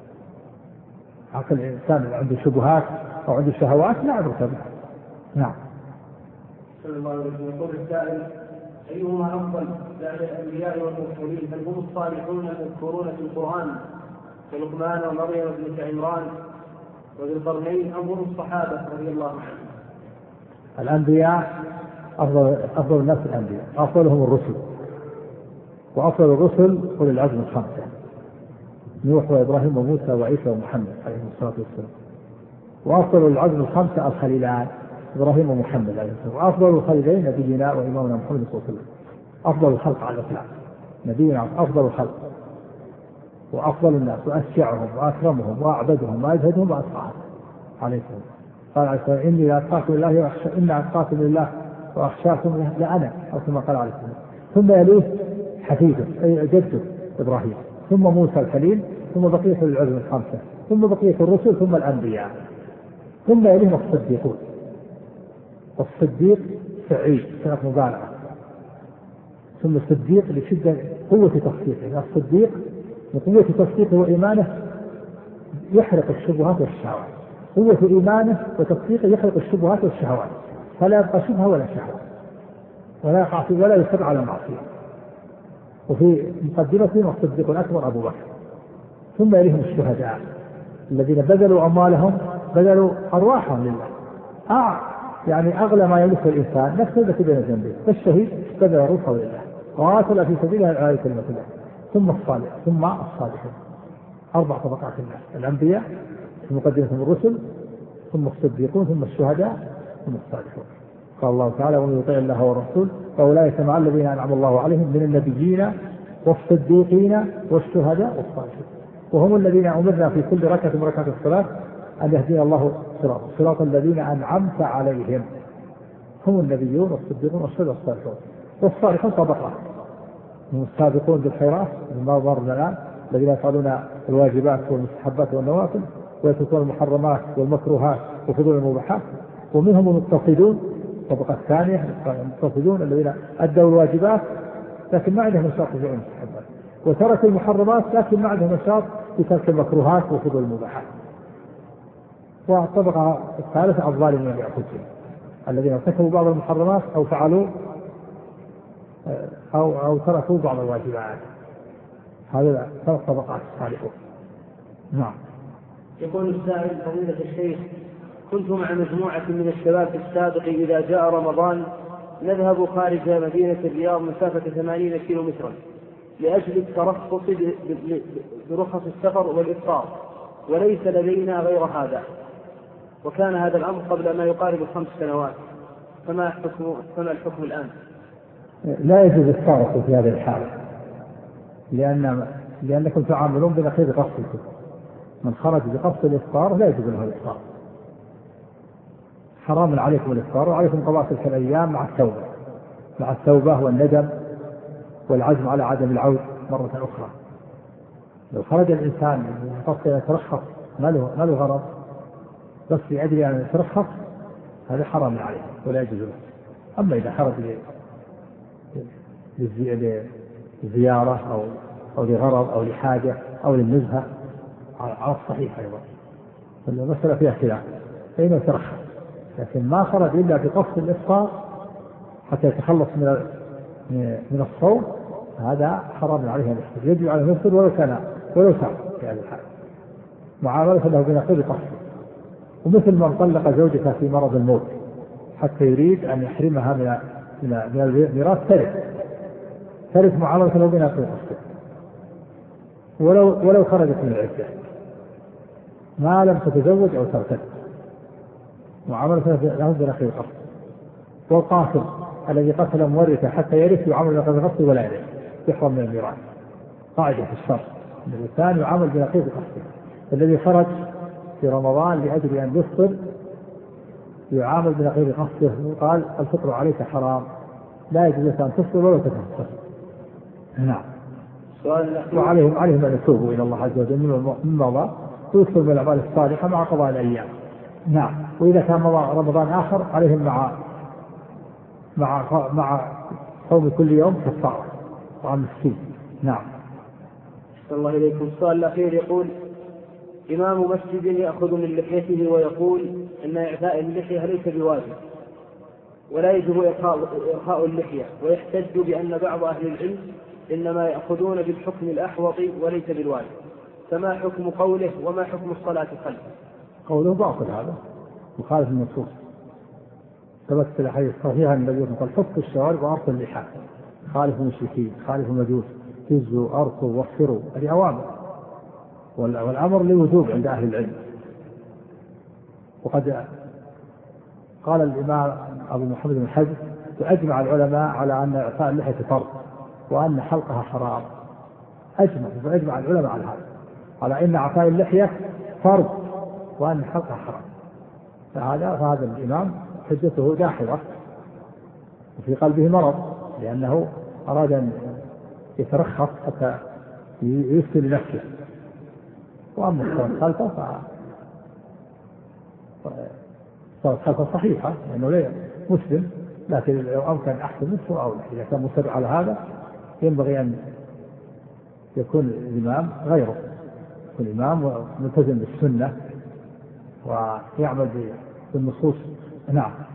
عقل الإنسان اللي عنده شبهات أو عنده شهوات لا عبرة به. نعم.
صلى الله عليه وسلم. يقول السائل أيهما أفضل بعد الأنبياء والمرسلين؟ هل هم الصالحون المذكورون في القرآن كلقمان ومريم وابنة عمران وذي القرنين، أم هم الصحابة رضي الله عنهم؟
الأنبياء أفضل أفضل الناس الأنبياء، أفضلهم الرسل، وأفضل الرسل أولي العزم الخمسة: نوح وإبراهيم وموسى وعيسى ومحمد عليهم الصلاة والسلام. وأفضل العزم الخمسة الخليلان إبراهيم ومحمد عليه الصلاة والسلام. وأفضل الخليلين نبينا وإمامنا محمد صلى الله عليه وسلم، أفضل الخلق على الإطلاق، نبينا أفضل الخلق وأفضل الناس وأشجعهم وأكرمهم وأعبدهم وأجهدهم وأسرعهم عليه الصلاة والسلام. قال عليه الصلاة والسلام: إني لا أتقاكم لله وأخشى إن أتقاكم لله وأخشاكم لأنا، أو كما قال عليه الصلاة والسلام. ثم يليه حفيده أي جده إبراهيم، ثم موسى الكليم، ثم بقية العلم الخمسة، ثم بقية الرسل، ثم الأنبياء، ثم يليهم الصديقون. الصديق سعيد سنة مبالغة، ثم الصديق لشدة قوة تصديقه. الصديق بقوة تصديقه وإيمانه يحرق الشبهات والشهوات، قوة إيمانه وتصديقه يحرق الشبهات والشهوات، فلا يبقى شبهة ولا شهوة ولا يقع فيه ولا يصر على المعصية. وفي مقدمتهم الصديق الأكبر أبو بكر، ثم يليهم الشهداء الذين بذلوا أموالهم بذلوا أرواحهم لله. آه يعني أغلى ما يملك الإنسان نفسه التي بين جنبه، فالشهيد بذل روحه لله وقاتل في سبيله على كلمة الله. ثم الصالح ثم الصالحين، أربع طبقات الناس: الأنبياء، في مقدمتهم الرسل، ثم الصديقون، ثم الشهداء، ثم الصالحون. قال الله تعالى ومن يطع الله والرسول فأولئك مع الذين أنعم الله عليهم من النبيين والصديقين والشهداء والصالحين وهم الذين أمرنا في كل ركعة من ركعات الصلاة أن يهدينا الله صراط صراط الذين أنعمت عليهم هم النبيون والصديقون والشهداء والصالحون والصالحون طبقات هم السابقون بالخيرات مما ضربنا الآن الذين يفعلون الواجبات والمستحبات والنوافل ويتركون المحرمات والمكروهات وفضول المباحات ومنهم المقتصدون الطبقة الثانية المقتصدون الذين أدوا الواجبات لكن ما عندهم نشاط في المستحبات وتركوا المحرمات لكن ما عندهم نشاط في ترك المكروهات وفضول المباحات. والطبقة الثالثة الظالمون لأنفسهم الذين ارتكبوا بعض المحرمات أو فعلوا أو أو تركوا بعض الواجبات. هذه ثلاث طبقات الصالحون. نعم.
يقول السائل فضيلة الشيخ كنت مع مجموعة من الشباب في السابق إذا جاء رمضان نذهب خارج مدينة الرياض مسافة ثمانين كيلو مترا لأجل الترخص برخص السفر والإفطار وليس لدينا غير هذا وكان هذا الأمر قبل ما يقارب خمس سنوات فما حكم فما الحكم الآن؟
لا يجوز الترخص في هذه الحالة لأن لأنكم تعاملون بنقيض قصدكم. من خرج بقصد الإفطار لا يجوز له الإفطار. حرام عليكم الإفطار وعليكم قضاء تلك الأيام مع التوبة مع التوبة والندم والعزم على عدم العود مرة أخرى. لو خرج الإنسان بقصد أن يترخص ما له ما له غرض بس لأجل أن يترخص هذا حرام عليه ولا يجوز له. أما إذا خرج لزيارة أو أو لغرض أو لحاجة أو للنزهة على الصحيح أيضا المسألة فيها خلاف فإنه يترخص لكن ما خرج إلا بقصد الإفطار حتى يتخلص من من الصوم هذا حرام عليه أن يفطر. يجب عليه أن يفطر ولو كان ولو سافر في هذه الحالة معاملة له بنقيض قصده. ومثل من طلق زوجته في مرض الموت حتى يريد أن يحرمها من من الميراث ترث ترث معاملة له بنقيض قصده ولو ولو خرجت من العدة ما لم تتزوج أو ترتد معاملة له بنقيض قصده. والقاتل الذي قتل مورثه حتى يرث يعامل بنقيض قصده ولا يرث يحرم من الميراث. قاعدة في الشرع الإنسان يعامل بنقيض قصده. الذي خرج في رمضان لأجل أن يفطر يعامل بنقيض قصده وقال الفطر عليك حرام لا يجوز أن تفطر ولا تفطر. نعم. وعليهم عليهم أن يتوبوا إلى الله عز وجل من مضى ويكثروا من الأعمال الصالحة مع قضاء الأيام. نعم. وإذا كان مضى رمضان آخر عليهم مع مع مع صوم كل يوم كفارة طعام مسكين. نعم.
الله إليكم. السؤال الأخير يقول إمام مسجد يأخذ من لحيته ويقول أن إعفاء اللحية ليس بواجب ولا يجب إرخاء اللحية ويحتج بأن بعض أهل العلم إنما يأخذون بالحكم الأحوط وليس بالواجب فما حكم قوله وما حكم الصلاة خلفه؟
قوله باطل هذا مخالف النصوص. ثبت في الحديث الصحيح أن النبي قال حفوا الشوارب وأرخوا اللحى خالفوا المشركين خالفوا المجوس هزوا أرخوا وفروا هذه أوامر والأمر للوجوب عند أهل العلم. وقد قال الإمام أبو محمد بن حزم وأجمع العلماء على أن إعفاء اللحية فرض وأن حلقها حرام. أجمع وأجمع العلماء على هذا على أن إعفاء اللحية فرض وأن حلقها حرام. فهذا فهذا الإمام حجته داحضة وفي قلبه مرض لأنه أراد أن يترخص حتى يفتي لنفسه. وأما الصلاة خلفه فالصلاة خلفه صحيحة لأنه لا مسلم لكن لو أمكن أحسن نفسه أولى. إذا كان مصر على هذا ينبغي أن يكون الإمام غيره يكون الإمام ملتزم بالسنة ويعمل بالنصوص. نعم.